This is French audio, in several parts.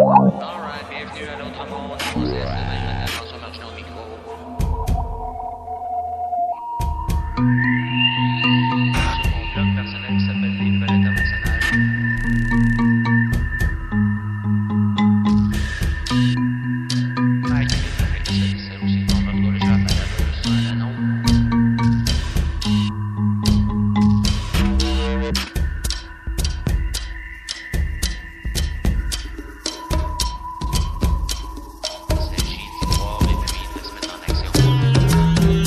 Alright, bienvenue à l'autre monde. On s'est François Marchand au micro. Sur mon blog personnel qui s'appelle Les Nouvelles Internationales. C'est aussi on va retrouver sur la page sur un annonce. Il s'agit d'y voir et puis de se mettre en action.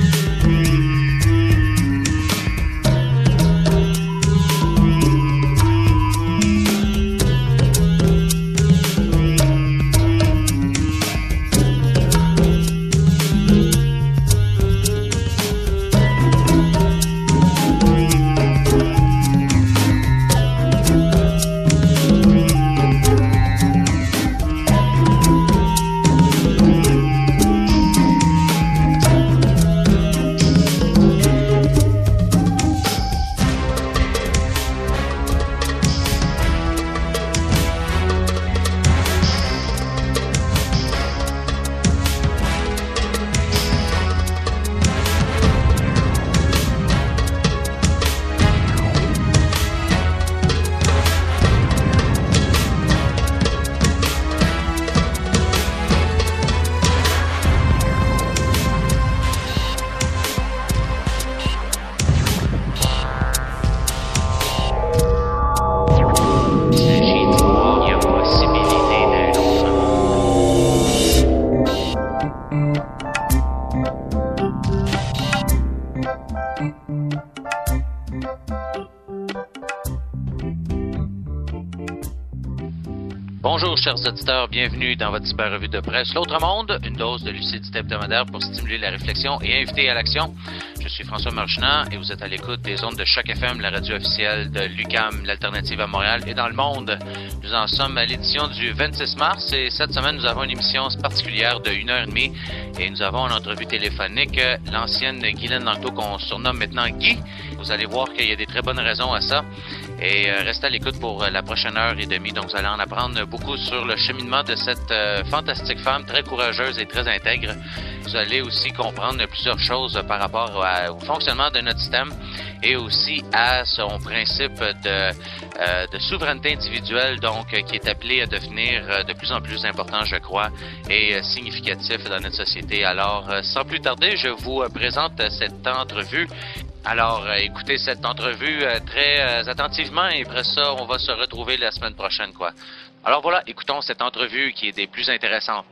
Il s'agit d'y voir, il y a possibilité d'un autre monde. Bonjour chers auditeurs, bienvenue dans votre super revue de presse L'Autre Monde, une dose de lucidité hebdomadaire pour stimuler la réflexion et inviter à l'action. Je suis François Marchand et vous êtes à l'écoute des ondes de Choc FM, la radio officielle de l'UQAM, l'alternative à Montréal et dans le monde. Nous en sommes à l'édition du 26 mars et cette semaine nous avons une émission particulière de 1h30 et nous avons en entrevue téléphonique l'ancienne Guylaine Langto qu'on surnomme maintenant Guy. Vous allez voir qu'il y a des très bonnes raisons à ça. Et restez à l'écoute pour la prochaine heure et demie. Donc, vous allez en apprendre beaucoup sur le cheminement de cette fantastique femme, très courageuse et très intègre. Vous allez aussi comprendre plusieurs choses par rapport au fonctionnement de notre système et aussi à son principe de souveraineté individuelle, donc qui est appelé à devenir de plus en plus important, je crois, et significatif dans notre société. Alors, sans plus tarder, je vous présente cette entrevue. Alors, écoutez cette entrevue très attentivement et après ça, on va se retrouver la semaine prochaine, quoi. Alors voilà, écoutons cette entrevue qui est des plus intéressantes.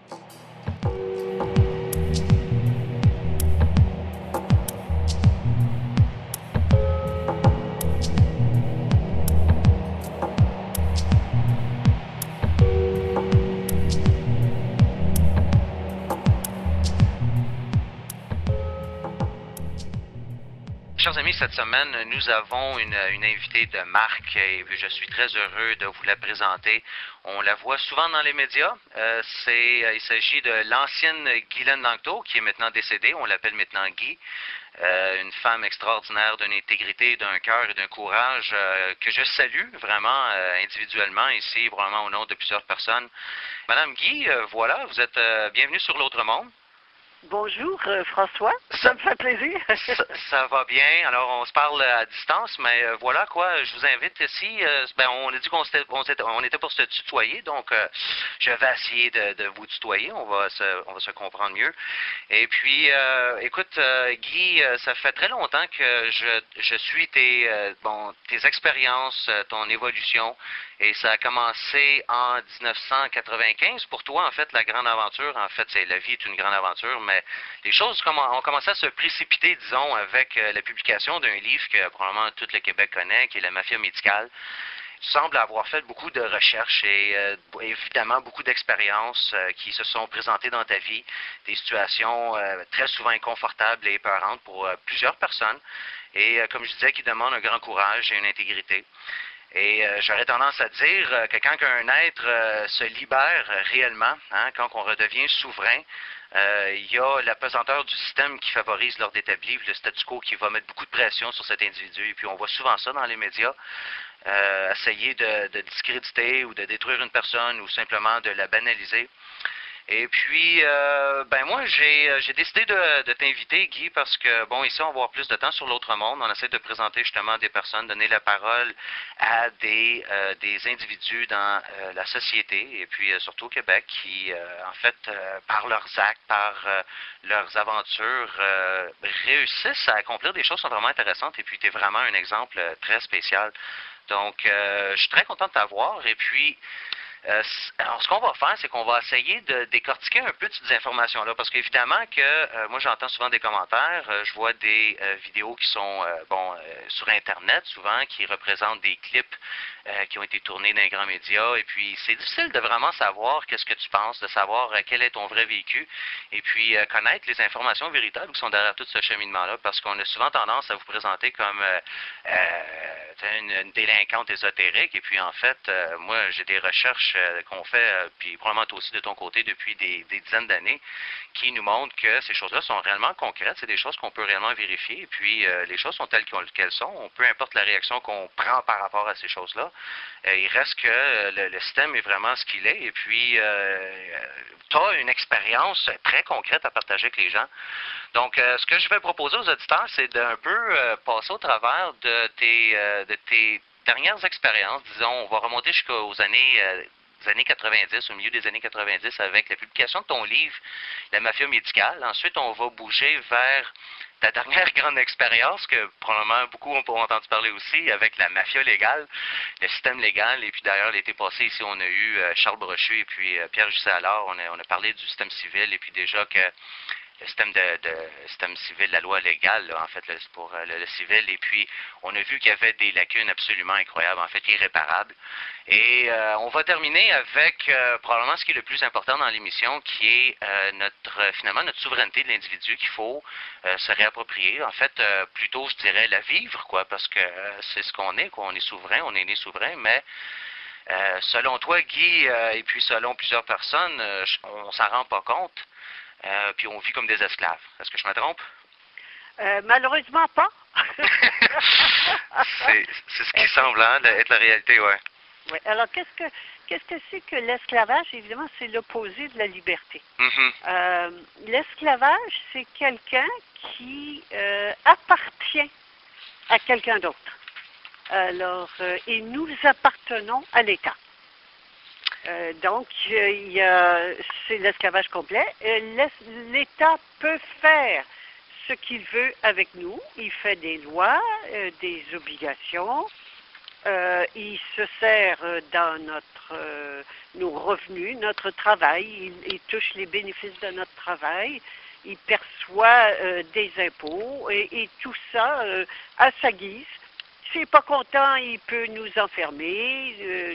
Chers amis, cette semaine, nous avons une invitée de marque et je suis très heureux de vous la présenter. On la voit souvent dans les médias. Il s'agit de l'ancienne Guylaine Langto, qui est maintenant décédée. On l'appelle maintenant Guy. Une femme extraordinaire d'une intégrité, d'un cœur et d'un courage que je salue vraiment individuellement ici, vraiment au nom de plusieurs personnes. Madame Guy, voilà, vous êtes bienvenue sur l'Autre Monde. Bonjour François, ça me fait plaisir. Ça va bien. Alors on se parle à distance, mais voilà quoi. Je vous invite ici. On a dit on était pour se tutoyer, donc je vais essayer de vous tutoyer. On va se comprendre mieux. Et puis, écoute, Guy, ça fait très longtemps que je suis tes expériences, ton évolution. Et ça a commencé en 1995. Pour toi, en fait, la grande aventure, en fait, la vie est une grande aventure, mais les choses ont commencé à se précipiter, disons, avec la publication d'un livre que probablement tout le Québec connaît, qui est La Mafia médicale. Tu sembles avoir fait beaucoup de recherches et évidemment beaucoup d'expériences qui se sont présentées dans ta vie, des situations très souvent inconfortables et épeurantes pour plusieurs personnes, et comme je disais, qui demandent un grand courage et une intégrité. Et j'aurais tendance à dire que quand un être se libère réellement, quand on redevient souverain, Il y a la pesanteur du système qui favorise l'ordre établi, le statu quo qui va mettre beaucoup de pression sur cet individu. Et puis on voit souvent ça dans les médias. Essayer de discréditer ou de détruire une personne ou simplement de la banaliser. Et puis, ben moi, j'ai décidé de t'inviter, Guy, parce que, bon, ici, on va avoir plus de temps sur l'autre monde. On essaie de présenter justement des personnes, donner la parole à des individus dans la société, et puis surtout au Québec, qui, en fait, par leurs actes, par leurs aventures, réussissent à accomplir des choses qui sont vraiment intéressantes. Et puis, tu es vraiment un exemple très spécial. Donc, je suis très content de t'avoir. Et puis, alors, ce qu'on va faire, c'est qu'on va essayer de décortiquer un peu de ces informations-là, parce qu'évidemment que moi, j'entends souvent des commentaires, je vois des vidéos qui sont sur Internet, souvent, qui représentent des clips qui ont été tournés dans les grands médias, et puis c'est difficile de vraiment savoir qu'est-ce que tu penses, de savoir quel est ton vrai vécu, et puis connaître les informations véritables qui sont derrière tout ce cheminement-là, parce qu'on a souvent tendance à vous présenter comme une délinquante ésotérique, et puis en fait, moi, j'ai des recherches qu'on fait, puis probablement toi aussi de ton côté depuis des dizaines d'années, qui nous montrent que ces choses-là sont réellement concrètes, c'est des choses qu'on peut réellement vérifier, et puis les choses sont telles qu'elles sont, peu importe la réaction qu'on prend par rapport à ces choses-là, il reste que le système est vraiment ce qu'il est, et puis tu as une expérience très concrète à partager avec les gens. Donc, ce que je vais proposer aux auditeurs, c'est d'un peu passer au travers de tes dernières expériences. Disons, on va remonter jusqu'aux années 90, au milieu des années 90, avec la publication de ton livre, La mafia médicale. Ensuite, on va bouger vers ta dernière grande expérience, que probablement beaucoup ont entendu parler aussi, avec la mafia légale, le système légal. Et puis d'ailleurs, l'été passé, ici, on a eu Charles Brochu et puis Pierre Jusset-Allard. On a parlé du système civil et puis déjà que le système civil, la loi légale, là, en fait, pour le civil. Et puis, on a vu qu'il y avait des lacunes absolument incroyables, en fait, irréparables. Et on va terminer avec probablement ce qui est le plus important dans l'émission, qui est finalement notre souveraineté de l'individu qu'il faut se réapproprier. En fait, plutôt, je dirais, la vivre, quoi, parce que c'est ce qu'on est, quoi. On est souverain, on est né souverain, mais selon toi, Guy, et puis selon plusieurs personnes, on s'en rend pas compte. Puis on vit comme des esclaves. Est-ce que je me trompe? Malheureusement pas. c'est ce qui semble être la réalité, ouais. Oui. Alors, qu'est-ce que c'est que l'esclavage? Évidemment, c'est l'opposé de la liberté. Mm-hmm. L'esclavage, c'est quelqu'un qui appartient à quelqu'un d'autre. Alors, et nous appartenons à l'État. Donc, c'est l'esclavage complet. L'État peut faire ce qu'il veut avec nous. Il fait des lois, des obligations. Il se sert dans nos revenus, notre travail. Il touche les bénéfices de notre travail. Il perçoit des impôts et tout ça à sa guise. S'il n'est pas content, il peut nous enfermer,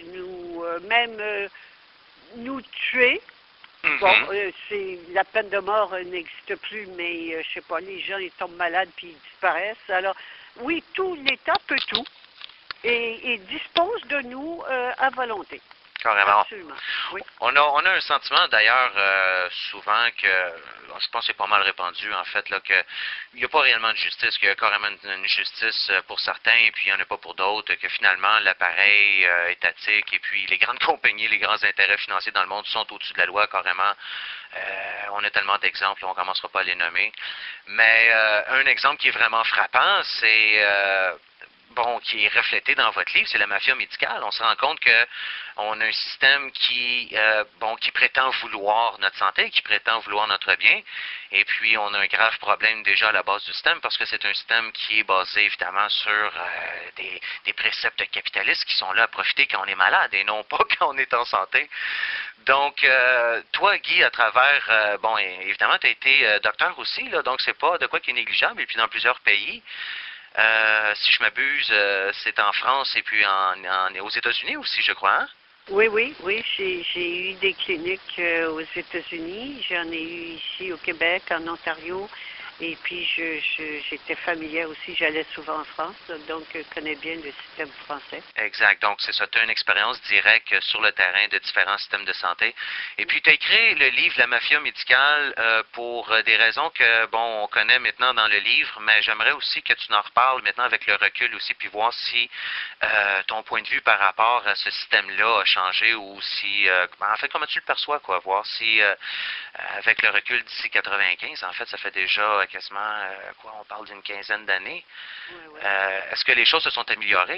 nous tuer. Mm-hmm. Bon, la peine de mort n'existe plus, mais je sais pas, les gens ils tombent malades puis ils disparaissent. Alors, oui, tout l'État peut tout et dispose de nous à volonté. Carrément. Absolument. Oui. On a un sentiment d'ailleurs souvent que je pense que c'est pas mal répandu en fait là que il n'y a pas réellement de justice, qu'il y a carrément une justice pour certains et puis il n'y en a pas pour d'autres, que finalement l'appareil étatique et puis les grandes compagnies, les grands intérêts financiers dans le monde sont au-dessus de la loi carrément. On a tellement d'exemples, on ne commencera pas à les nommer. Mais un exemple qui est vraiment frappant, c'est qui est reflété dans votre livre, c'est la mafia médicale. On se rend compte que on a un système qui prétend vouloir notre santé, qui prétend vouloir notre bien, et puis on a un grave problème déjà à la base du système, parce que c'est un système qui est basé évidemment sur des préceptes capitalistes qui sont là à profiter quand on est malade et non pas quand on est en santé. Donc, toi, Guy, à travers, évidemment, tu as été docteur aussi, là, donc c'est pas de quoi qui est négligeable, et puis dans plusieurs pays. Si je m'abuse, c'est en France et puis aux États-Unis aussi, je crois. Hein? Oui. J'ai eu des cliniques aux États-Unis. J'en ai eu ici au Québec, en Ontario Et puis, j'étais familière aussi, j'allais souvent en France, donc je connais bien le système français. Exact. Donc, c'est ça. Tu as une expérience directe sur le terrain de différents systèmes de santé. Et puis, tu as écrit le livre La mafia médicale pour des raisons que, bon, on connaît maintenant dans le livre, mais j'aimerais aussi que tu en reparles maintenant avec le recul aussi, puis voir si ton point de vue par rapport à ce système-là a changé ou si, en fait, comment tu le perçois, quoi, voir si, avec le recul d'ici 95, en fait, ça fait déjà quasiment, on parle d'une quinzaine d'années. Ouais, ouais. Est-ce que les choses se sont améliorées?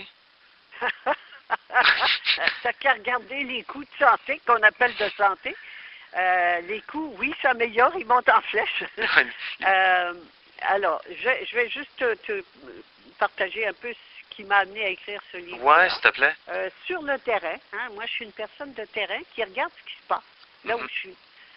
T'as qu'à regarder les coûts de santé, qu'on appelle de santé. Les coûts, oui, s'améliorent, ils montent en flèche. Alors, je vais juste te partager un peu ce qui m'a amené à écrire ce livre. Oui, s'il te plaît. Sur le terrain, hein, moi je suis une personne de terrain qui regarde ce qui se passe, là où je suis.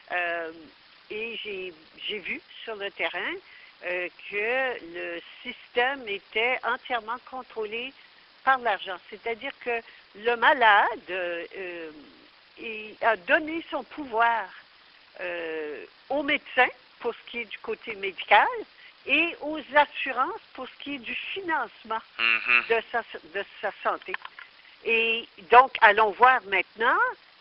Et j'ai vu sur le terrain que le système était entièrement contrôlé par l'argent. C'est-à-dire que le malade a donné son pouvoir aux médecins pour ce qui est du côté médical et aux assurances pour ce qui est du financement de sa santé. Et donc, allons voir maintenant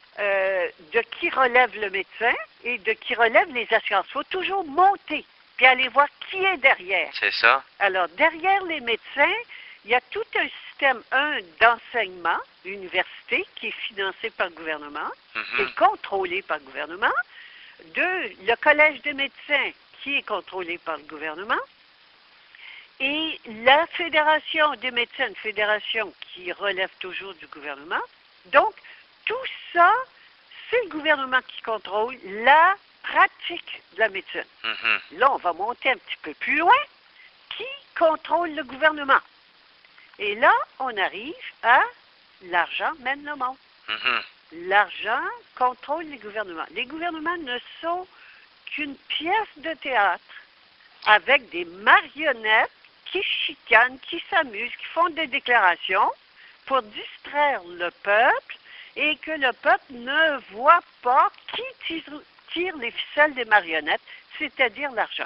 de qui relève le médecin et de qui relève les assurances. Il faut toujours monter, puis aller voir qui est derrière. C'est ça. Alors, derrière les médecins, il y a tout un système, d'enseignement, l'université, qui est financé par le gouvernement, qui est contrôlé par le gouvernement. 2, le collège des médecins, qui est contrôlé par le gouvernement. Et la fédération des médecins, une fédération qui relève toujours du gouvernement. Donc, tout ça, c'est le gouvernement qui contrôle la pratique de la médecine. Là, on va monter un petit peu plus loin. Qui contrôle le gouvernement? Et là, on arrive à l'argent mène le monde. L'argent contrôle les gouvernements. Les gouvernements ne sont qu'une pièce de théâtre avec des marionnettes qui chicanent, qui s'amusent, qui font des déclarations pour distraire le peuple et que le peuple ne voit pas qui tire les ficelles des marionnettes, c'est-à-dire l'argent.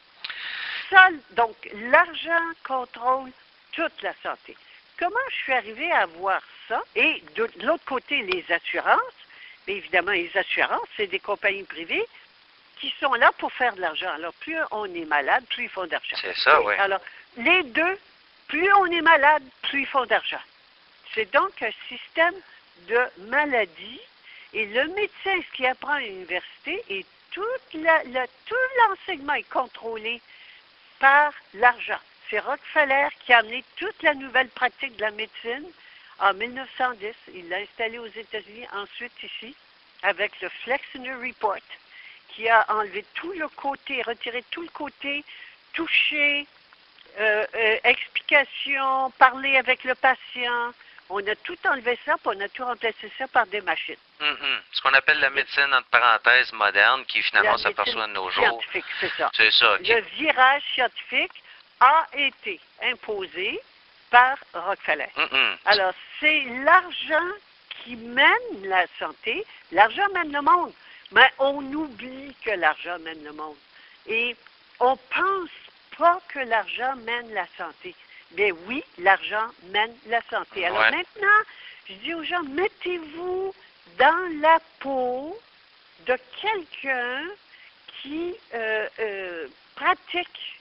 Donc, l'argent contrôle toute la santé. Comment je suis arrivée à voir ça? Et de l'autre côté, les assurances. Bien évidemment, les assurances, c'est des compagnies privées qui sont là pour faire de l'argent. Alors, plus on est malade, plus ils font d'argent. C'est ça, oui. Alors, les deux, plus on est malade, plus ils font d'argent. C'est donc un système de maladie. Et le médecin, ce qu'il apprend à l'université, et tout l'enseignement est contrôlé par l'argent. C'est Rockefeller qui a amené toute la nouvelle pratique de la médecine en 1910. Il l'a installé aux États-Unis, ensuite ici, avec le Flexner Report, qui a enlevé tout le côté, retiré tout le côté, toucher, explication, parler avec le patient. On a tout enlevé ça, puis on a tout remplacé ça par des machines. Ce qu'on appelle la médecine, entre parenthèses, moderne, qui finalement s'aperçoit de nos jours. Scientifique, c'est ça. C'est ça. Le virage scientifique a été imposé par Rockefeller. Alors, c'est l'argent qui mène la santé. L'argent mène le monde. Mais on oublie que l'argent mène le monde. Et on pense pas que l'argent mène la santé. Mais oui, l'argent mène la santé. Alors maintenant, je dis aux gens, mettez-vous dans la peau de quelqu'un qui pratique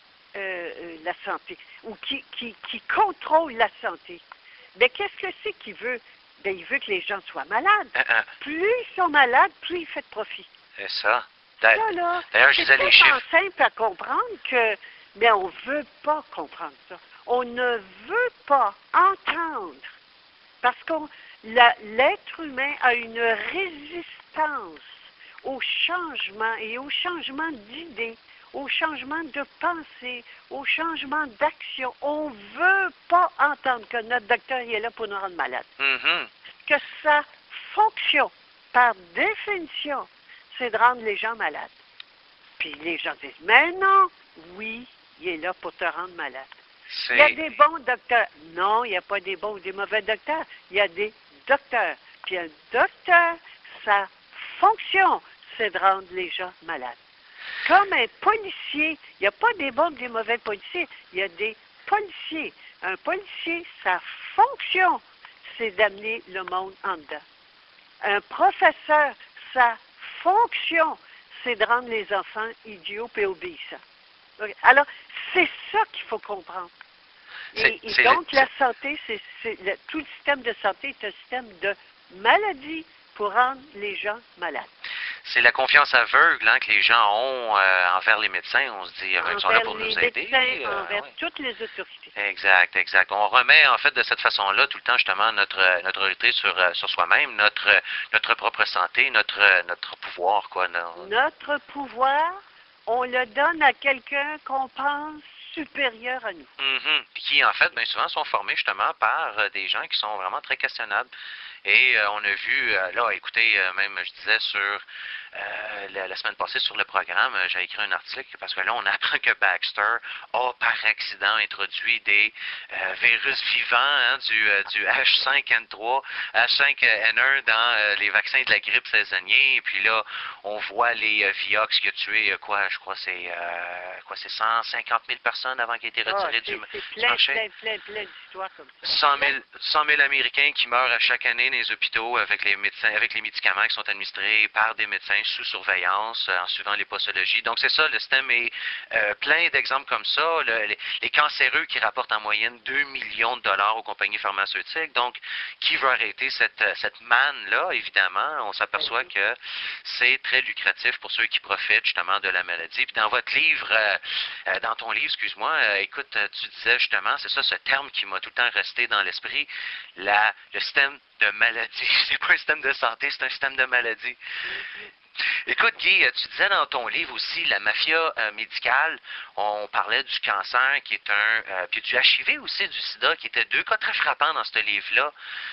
la santé ou qui contrôle la santé. Mais qu'est-ce que c'est qu'il veut? Bien, il veut que les gens soient malades. Plus ils sont malades, plus il fait de profit. C'est ça. D'ailleurs, je disais les chiffres. C'est simple à comprendre que, mais on ne veut pas comprendre ça. On ne veut pas entendre. Parce que l'être humain a une résistance au changement et au changement d'idées, au changement de pensée, au changement d'action. On ne veut pas entendre que notre docteur il est là pour nous rendre malades. Que sa fonction, par définition, c'est de rendre les gens malades. Puis les gens disent, mais non, oui, il est là pour te rendre malade. Il y a des bons docteurs. Non, il n'y a pas des bons ou des mauvais docteurs. Il y a des docteurs. Puis un docteur, sa fonction, c'est de rendre les gens malades. Comme un policier. Il n'y a pas des bons des mauvais policiers. Il y a des policiers. Un policier, sa fonction, c'est d'amener le monde en dedans. Un professeur, sa fonction, c'est de rendre les enfants idiots et obéissants. Alors, c'est ça qu'il faut comprendre. Et donc, la santé, tout le système de santé est un système de maladie pour rendre les gens malades. C'est la confiance aveugle que les gens ont envers les médecins. On se dit, ils sont là pour nous aider. Envers toutes les autorités. Exact, exact. On remet en fait de cette façon-là tout le temps justement notre autorité sur soi-même, notre propre santé, notre pouvoir, quoi. Notre pouvoir, on le donne à quelqu'un qu'on pense supérieur à nous. Puis qui, en fait, bien souvent sont formés justement par des gens qui sont vraiment très questionnables. Et on a vu, là, écoutez, même je disais sur la semaine passée sur le programme, j'ai écrit un article parce que là, on apprend que Baxter a par accident introduit des virus vivants du H5N3, H5N1 dans les vaccins de la grippe saisonnière. Et puis là, on voit les Vioxx qui a tué, je crois c'est 150 000 personnes avant qu'il ait été retiré du marché. Plein d'histoires comme ça. 100 000 Américains qui meurent à chaque année dans les hôpitaux avec les médicaments qui sont administrés par des médecins sous surveillance en suivant les posologies. Donc c'est ça, le système est plein d'exemples comme ça. Les cancéreux qui rapportent en moyenne 2 millions de dollars aux compagnies pharmaceutiques. Donc, qui veut arrêter cette manne-là, évidemment, on s'aperçoit que c'est très lucratif pour ceux qui profitent justement de la maladie. Puis dans votre livre, dans ton livre, excuse-moi, écoute, tu disais justement, c'est ça ce terme qui m'a tout le temps resté dans l'esprit, le système de maladie. C'est pas un système de santé, c'est un système de maladie. Écoute, Guy, tu disais dans ton livre aussi, la mafia médicale, on parlait du cancer qui est puis du HIV aussi, du sida, qui étaient deux cas très frappants dans ce livre-là.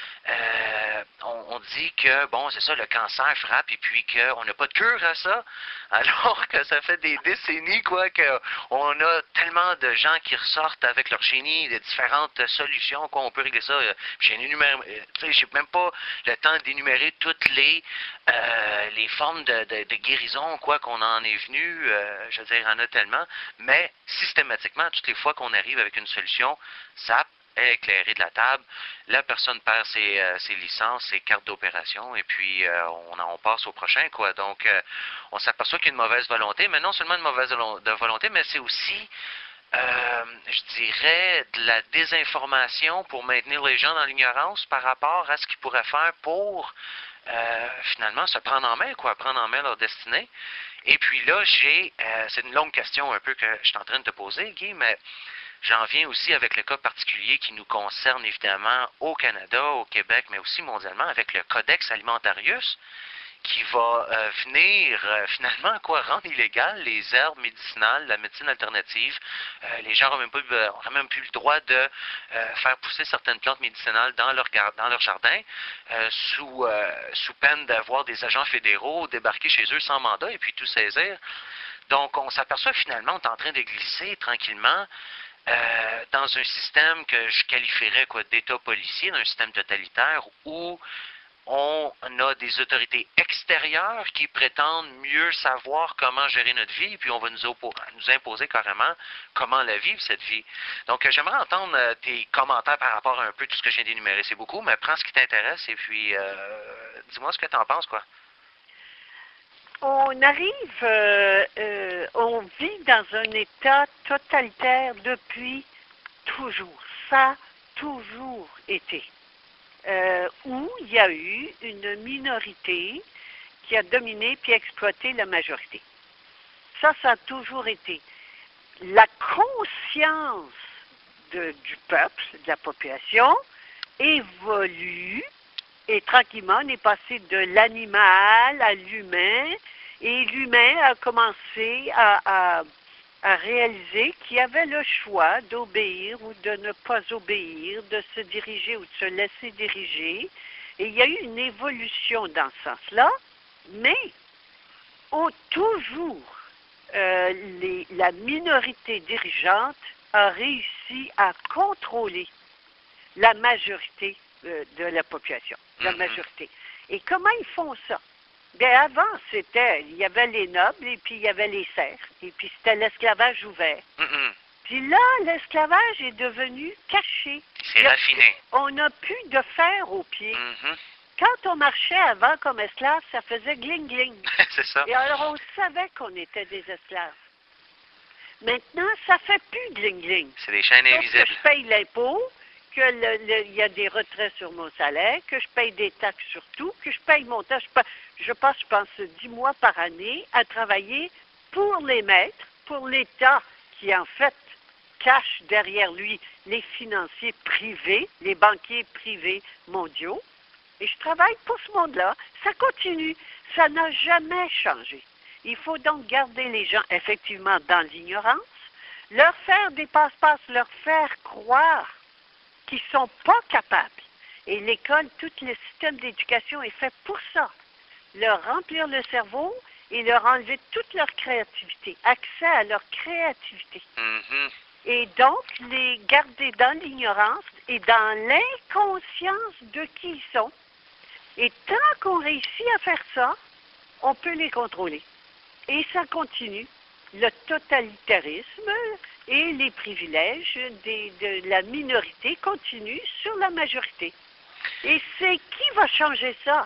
On dit que, bon, c'est ça, le cancer frappe et puis qu'on n'a pas de cure à ça, alors que ça fait des décennies, qu'on a tellement de gens qui ressortent avec leur génie, de différentes solutions, on peut régler ça. J'ai même pas le temps d'énumérer toutes les formes de guérison, qu'on en est venu, je veux dire, il y en a tellement, mais systématiquement, toutes les fois qu'on arrive avec une solution, ça est éclairé de la table, la personne perd ses licences, ses cartes d'opération, et puis on passe au prochain, Donc, on s'aperçoit qu'il y a une mauvaise volonté, mais non seulement une mauvaise volonté, mais c'est aussi, je dirais, de la désinformation pour maintenir les gens dans l'ignorance par rapport à ce qu'ils pourraient faire pour, finalement, se prendre en main, prendre en main leur destinée. Et puis là, c'est une longue question un peu que je suis en train de te poser, Guy, mais j'en viens aussi avec le cas particulier qui nous concerne évidemment au Canada, au Québec, mais aussi mondialement avec le Codex Alimentarius qui va venir finalement rendre illégal les herbes médicinales, la médecine alternative. Les gens n'auraient même plus le droit de faire pousser certaines plantes médicinales dans leur jardin sous peine d'avoir des agents fédéraux débarquer chez eux sans mandat et puis tout saisir. Donc on s'aperçoit finalement on est en train de glisser tranquillement dans un système que je qualifierais d'État policier, d'un système totalitaire où on a des autorités extérieures qui prétendent mieux savoir comment gérer notre vie, puis on va nous imposer carrément comment la vivre, cette vie. Donc, j'aimerais entendre tes commentaires par rapport à un peu tout ce que je viens d'énumérer. C'est beaucoup, mais prends ce qui t'intéresse et puis dis-moi ce que tu en penses, On arrive, on vit dans un état totalitaire depuis toujours. Ça a toujours été. Où il y a eu une minorité qui a dominé puis exploité la majorité. Ça a toujours été. La conscience du peuple, de la population, évolue et tranquillement, on est passé de l'animal à l'humain et l'humain a commencé à réaliser qu'il y avait le choix d'obéir ou de ne pas obéir, de se diriger ou de se laisser diriger. Et il y a eu une évolution dans ce sens-là, mais toujours, la minorité dirigeante a réussi à contrôler la majorité de la population, la majorité. Et comment ils font ça? Bien, avant, il y avait les nobles et puis il y avait les serfs. Et puis c'était l'esclavage ouvert. Puis là, l'esclavage est devenu caché. C'est raffiné. On n'a plus de fer aux pieds. Quand on marchait avant comme esclave, ça faisait gling-gling. C'est ça. Et alors, on savait qu'on était des esclaves. Maintenant, ça fait plus gling-gling. C'est des chaînes invisibles. Que je paye l'impôt, qu'il y a des retraits sur mon salaire, que je paye des taxes sur tout, que je paye mon temps. Je pense 10 mois par année à travailler pour les maîtres, pour l'État qui, en fait, cache derrière lui les financiers privés, les banquiers privés mondiaux. Et je travaille pour ce monde-là. Ça continue. Ça n'a jamais changé. Il faut donc garder les gens, effectivement, dans l'ignorance, leur faire des passe-passe, leur faire croire qu'ils ne sont pas capables. Et l'école, tout le système d'éducation est fait pour ça. Leur remplir le cerveau et leur enlever toute leur créativité, accès à leur créativité. Et donc, les garder dans l'ignorance et dans l'inconscience de qui ils sont. Et tant qu'on réussit à faire ça, on peut les contrôler. Et ça continue. Le totalitarisme et les privilèges de la minorité continuent sur la majorité. Et c'est qui va changer ça?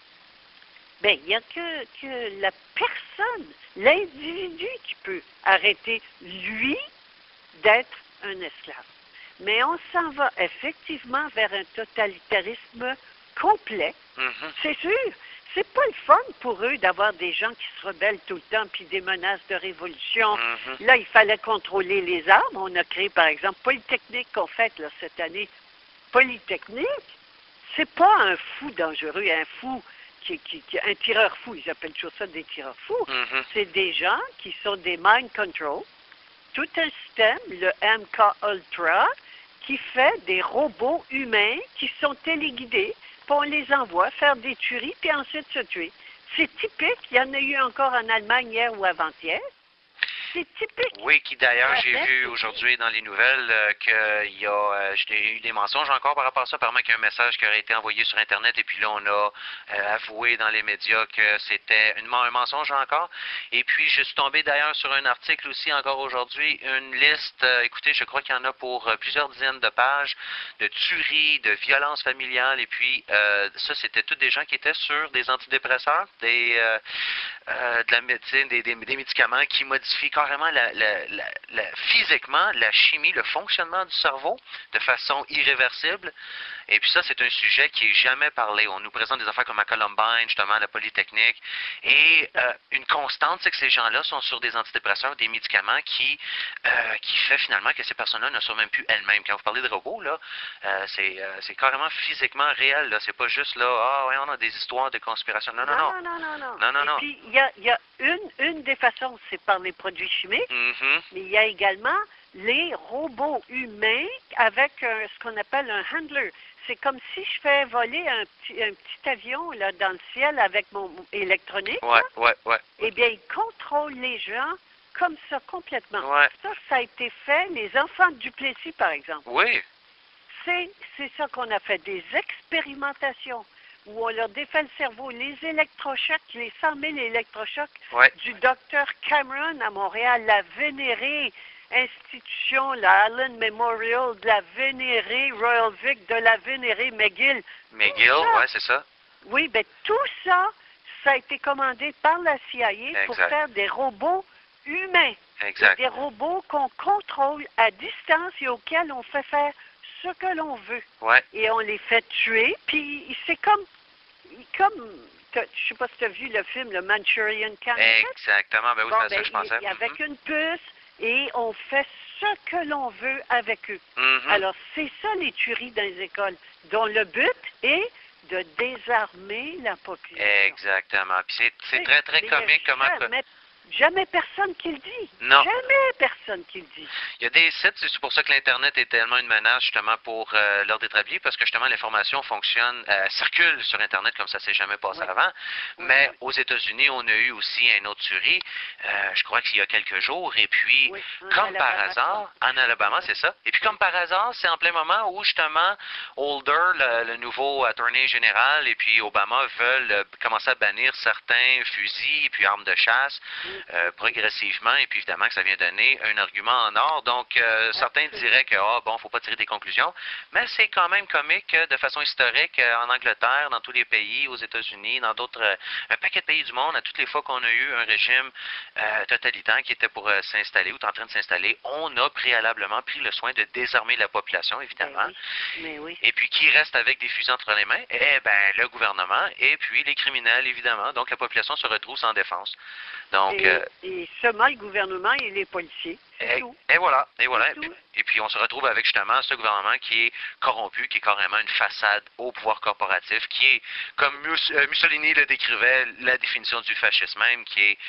Bien, il n'y a que la personne, l'individu qui peut arrêter, lui, d'être un esclave. Mais on s'en va effectivement vers un totalitarisme complet, c'est sûr. C'est pas le fun pour eux d'avoir des gens qui se rebellent tout le temps puis des menaces de révolution. Là, il fallait contrôler les armes. On a créé, par exemple, Polytechnique qu'on fête là, cette année. Polytechnique, c'est pas un fou dangereux, un fou un tireur fou. Ils appellent toujours ça des tireurs fous. C'est des gens qui sont des mind control. Tout un système, le MK Ultra, qui fait des robots humains qui sont téléguidés. On les envoie faire des tueries, puis ensuite se tuer. C'est typique. Il y en a eu encore en Allemagne hier ou avant-hier. C'est typique. Oui, qui d'ailleurs, j'ai vu aujourd'hui dans les nouvelles qu'il y a j'ai eu des mensonges encore par rapport à ça. Apparemment qu'il y a un message qui aurait été envoyé sur Internet et puis là, on a avoué dans les médias que c'était un mensonge encore. Et puis, je suis tombé d'ailleurs sur un article aussi encore aujourd'hui, une liste, écoutez, je crois qu'il y en a pour plusieurs dizaines de pages de tueries, de violences familiales. Et puis, ça, c'était tous des gens qui étaient sur des antidépresseurs, de la médecine, des médicaments qui modifient carrément physiquement la chimie, le fonctionnement du cerveau de façon irréversible. Et puis ça, c'est un sujet qui n'est jamais parlé. On nous présente des affaires comme à Columbine, justement, à la Polytechnique. Et une constante, c'est que ces gens-là sont sur des antidépresseurs, des médicaments qui fait finalement que ces personnes-là ne sont même plus elles-mêmes. Quand vous parlez de robots, là, c'est carrément physiquement réel. Là. C'est pas juste là, ah ouais, on a des histoires de conspiration. Non. Et puis, il y a une des façons, c'est par les produits chimiques, mais il y a également les robots humains avec ce qu'on appelle un handler. C'est comme si je fais voler un petit avion là, dans le ciel avec mon électronique. Ouais. Eh bien, il contrôle les gens comme ça complètement. Ouais. Ça a été fait, les enfants de Duplessis, par exemple. Oui. C'est ça qu'on a fait, des expérimentations où on leur défait le cerveau. Les électrochocs, les 100 000 électrochocs du docteur Cameron à Montréal, la vénérée institution, la Allen Memorial, de la vénérée Royal Vic, de la vénérée McGill. McGill, oui, c'est ça. Oui, bien tout ça, ça a été commandé par la CIA pour faire des robots humains. Exact. Des robots qu'on contrôle à distance et auxquels on fait faire ce que l'on veut. Ouais. Et on les fait tuer, puis c'est comme je sais pas si tu as vu le film, le Manchurian Candidate. Exactement, ben oui, c'est ça que je pensais. Avec une puce, et on fait ce que l'on veut avec eux. Alors, c'est ça les tueries dans les écoles, dont le but est de désarmer la population. Exactement. Puis c'est très, très comique comment... Jamais personne qui le dit. Non. Jamais personne qui le dit. Il y a des sites, c'est pour ça que l'Internet est tellement une menace justement pour l'ordre établi, parce que justement l'information fonctionne, circule sur Internet comme ça s'est jamais passé avant. Mais aux États-Unis, on a eu aussi une autre tuerie, je crois qu'il y a quelques jours, et puis comme par hasard, en Alabama, c'est ça, et puis comme par hasard, c'est en plein moment où justement Holder, le nouveau attorney général, et puis Obama veulent commencer à bannir certains fusils et puis armes de chasse progressivement, et puis évidemment que ça vient donner un argument en or. Donc, certains diraient que, faut pas tirer des conclusions, mais c'est quand même comique que, de façon historique, en Angleterre, dans tous les pays, aux États-Unis, dans d'autres, un paquet de pays du monde, à toutes les fois qu'on a eu un régime totalitaire qui était pour s'installer ou en train de s'installer, on a préalablement pris le soin de désarmer la population, évidemment. Mais oui. Et puis, qui reste avec des fusils entre les mains? Eh bien, le gouvernement et puis les criminels, évidemment. Donc, la population se retrouve sans défense. Donc, et seulement le gouvernement et les policiers. Et voilà. Et puis, on se retrouve avec justement ce gouvernement qui est corrompu, qui est carrément une façade au pouvoir corporatif, qui est, comme Mussolini le décrivait, la définition du fascisme même, qui est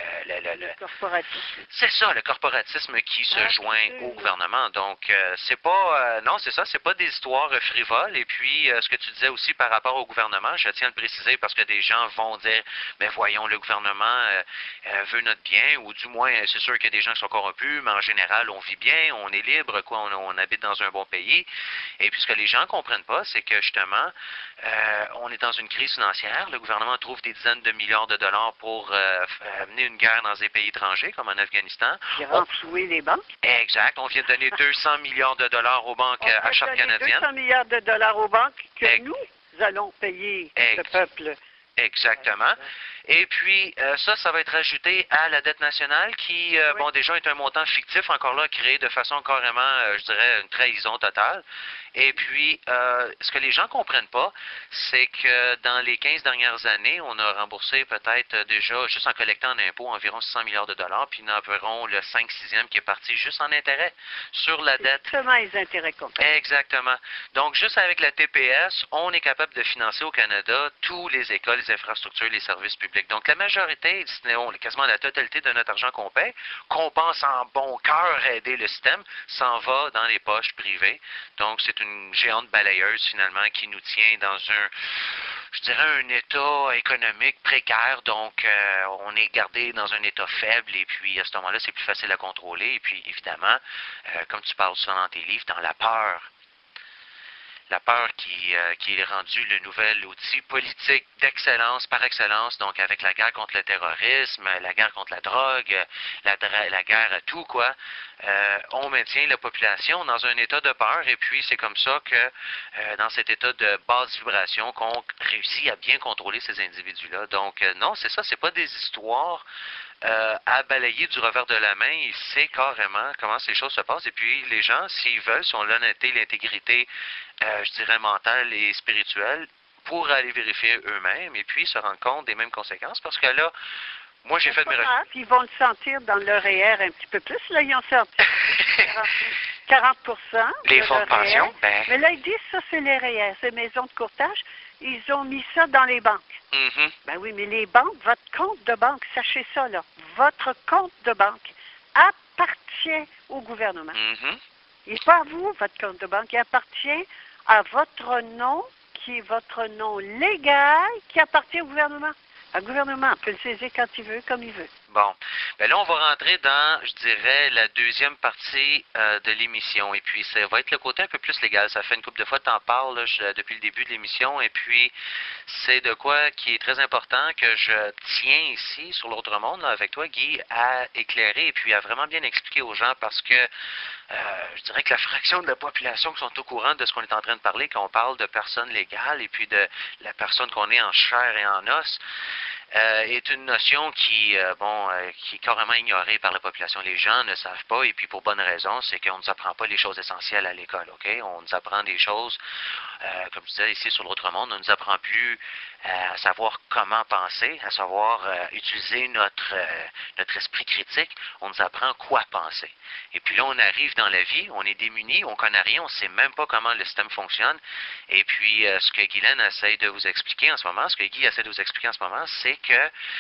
le corporatisme. C'est ça, le corporatisme qui se joint au gouvernement. Donc, c'est pas, non, c'est ça, c'est pas des histoires frivoles. Et puis, ce que tu disais aussi par rapport au gouvernement, je tiens à le préciser parce que des gens vont dire, mais voyons, le gouvernement veut notre bien, ou du moins, c'est sûr qu'il y a des gens qui sont corrompus, mais en général, on vit bien, on est libre, quoi, on habite dans un bon pays. Et puis, ce que les gens comprennent pas, c'est que justement, on est dans une crise financière. Le gouvernement trouve des dizaines de milliards de dollars pour mener une guerre dans des pays étrangers, comme en Afghanistan. Qui renflouer les banques. Exact. On vient de donner 200 milliards de dollars aux banques à chaque Canadienne. 200 milliards de dollars aux banques que nous allons payer le peuple. Exactement. Et puis, ça va être ajouté à la dette nationale qui, bon, déjà est un montant fictif, encore là, créé de façon carrément, je dirais, une trahison totale. Et puis, ce que les gens comprennent pas, c'est que dans les 15 dernières années, on a remboursé peut-être déjà, juste en collectant en impôts, environ 600 milliards de dollars, puis nous environ le 5/6e qui est parti juste en intérêt sur la dette. Seulement les intérêts complets. Exactement. Donc, juste avec la TPS, on est capable de financer au Canada tous les écoles, les infrastructures, les services publics. Donc, la majorité, sinon quasiment la totalité de notre argent qu'on paie, qu'on pense en bon cœur aider le système, s'en va dans les poches privées. Donc, c'est une géante balayeuse, finalement, qui nous tient dans je dirais, un état économique précaire. Donc, on est gardé dans un état faible et puis, à ce moment-là, c'est plus facile à contrôler. Et puis, évidemment, comme tu parles souvent dans tes livres, dans la peur. La peur qui est rendue le nouvel outil politique d'excellence par excellence, donc avec la guerre contre le terrorisme, la guerre contre la drogue, la guerre à tout, quoi. On maintient la population dans un état de peur et puis c'est comme ça que dans cet état de basse vibration qu'on réussit à bien contrôler ces individus-là. Donc non, c'est ça, c'est pas des histoires à balayer du revers de la main, il sait carrément comment ces choses se passent. Et puis, les gens, s'ils veulent, si on a l'honnêteté, l'intégrité, je dirais, mentale et spirituelle, pour aller vérifier eux-mêmes et puis se rendre compte des mêmes conséquences. Parce que là, moi, j'ai fait de mes recherches. Ils vont le sentir dans leur REER un petit peu plus. Là, ils ont sorti 40%. Les fonds de pension. Mais là, ils disent ça, c'est les REER, ces maisons de courtage. Ils ont mis ça dans les banques. Ben oui, mais les banques, votre compte de banque, sachez ça, là. Votre compte de banque appartient au gouvernement. Il n'est pas à vous, votre compte de banque. Il appartient à votre nom, qui est votre nom légal, qui appartient au gouvernement. Le gouvernement peut le saisir quand il veut, comme il veut. Bon. Ben là, on va rentrer dans, je dirais, la deuxième partie de l'émission. Et puis, ça va être le côté un peu plus légal. Ça fait une couple de fois que tu en parles là, depuis le début de l'émission. Et puis, c'est de quoi qui est très important que je tiens ici, sur l'autre monde, là, avec toi, Guy, à éclairer et puis à vraiment bien expliquer aux gens parce que je dirais que la fraction de la population qui sont au courant de ce qu'on est en train de parler, quand on parle de personnes légales et puis de la personne qu'on est en chair et en os, est une notion qui est carrément ignorée par la population. Les gens ne savent pas, et puis pour bonne raison, c'est qu'on ne nous apprend pas les choses essentielles à l'école, OK? On nous apprend des choses, comme je disais ici sur l'autre monde, on ne nous apprend plus à savoir comment penser, à savoir utiliser notre esprit critique, on nous apprend quoi penser. Et puis là, on arrive dans la vie, on est démunis, on ne connaît rien, on ne sait même pas comment le système fonctionne. Et puis, ce que Guylaine essaie de vous expliquer en ce moment, ce que Guy essaie de vous expliquer en ce moment, c'est que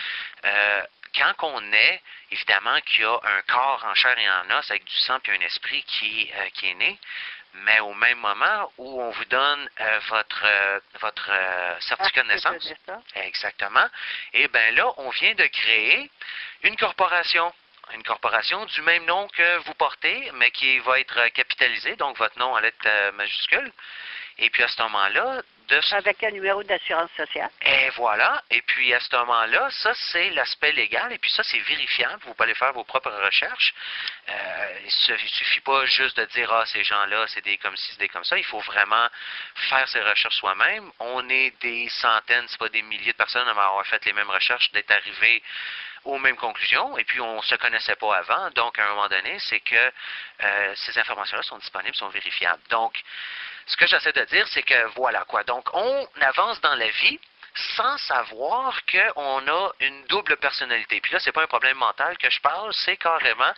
quand on naît, évidemment qu'il y a un corps en chair et en os avec du sang puis un esprit qui est né, mais au même moment où on vous donne votre certificat de naissance, exactement, et bien là, on vient de créer une corporation du même nom que vous portez, mais qui va être capitalisée, donc votre nom à lettre majuscule. Et puis à ce moment-là, avec un numéro d'assurance sociale. Et voilà. Et puis à ce moment-là, ça c'est l'aspect légal. Et puis ça c'est vérifiable. Vous pouvez aller faire vos propres recherches. Il suffit pas juste de dire ces gens-là, c'est des comme ci, c'est des comme ça. Il faut vraiment faire ses recherches soi-même. On est des centaines, c'est pas des milliers de personnes à avoir fait les mêmes recherches, d'être arrivés aux mêmes conclusions, et puis on ne se connaissait pas avant, donc à un moment donné, c'est que ces informations-là sont disponibles, sont vérifiables. Donc, ce que j'essaie de dire, c'est que voilà quoi. Donc, on avance dans la vie sans savoir qu'on a une double personnalité. Puis là, c'est pas un problème mental que je parle, c'est carrément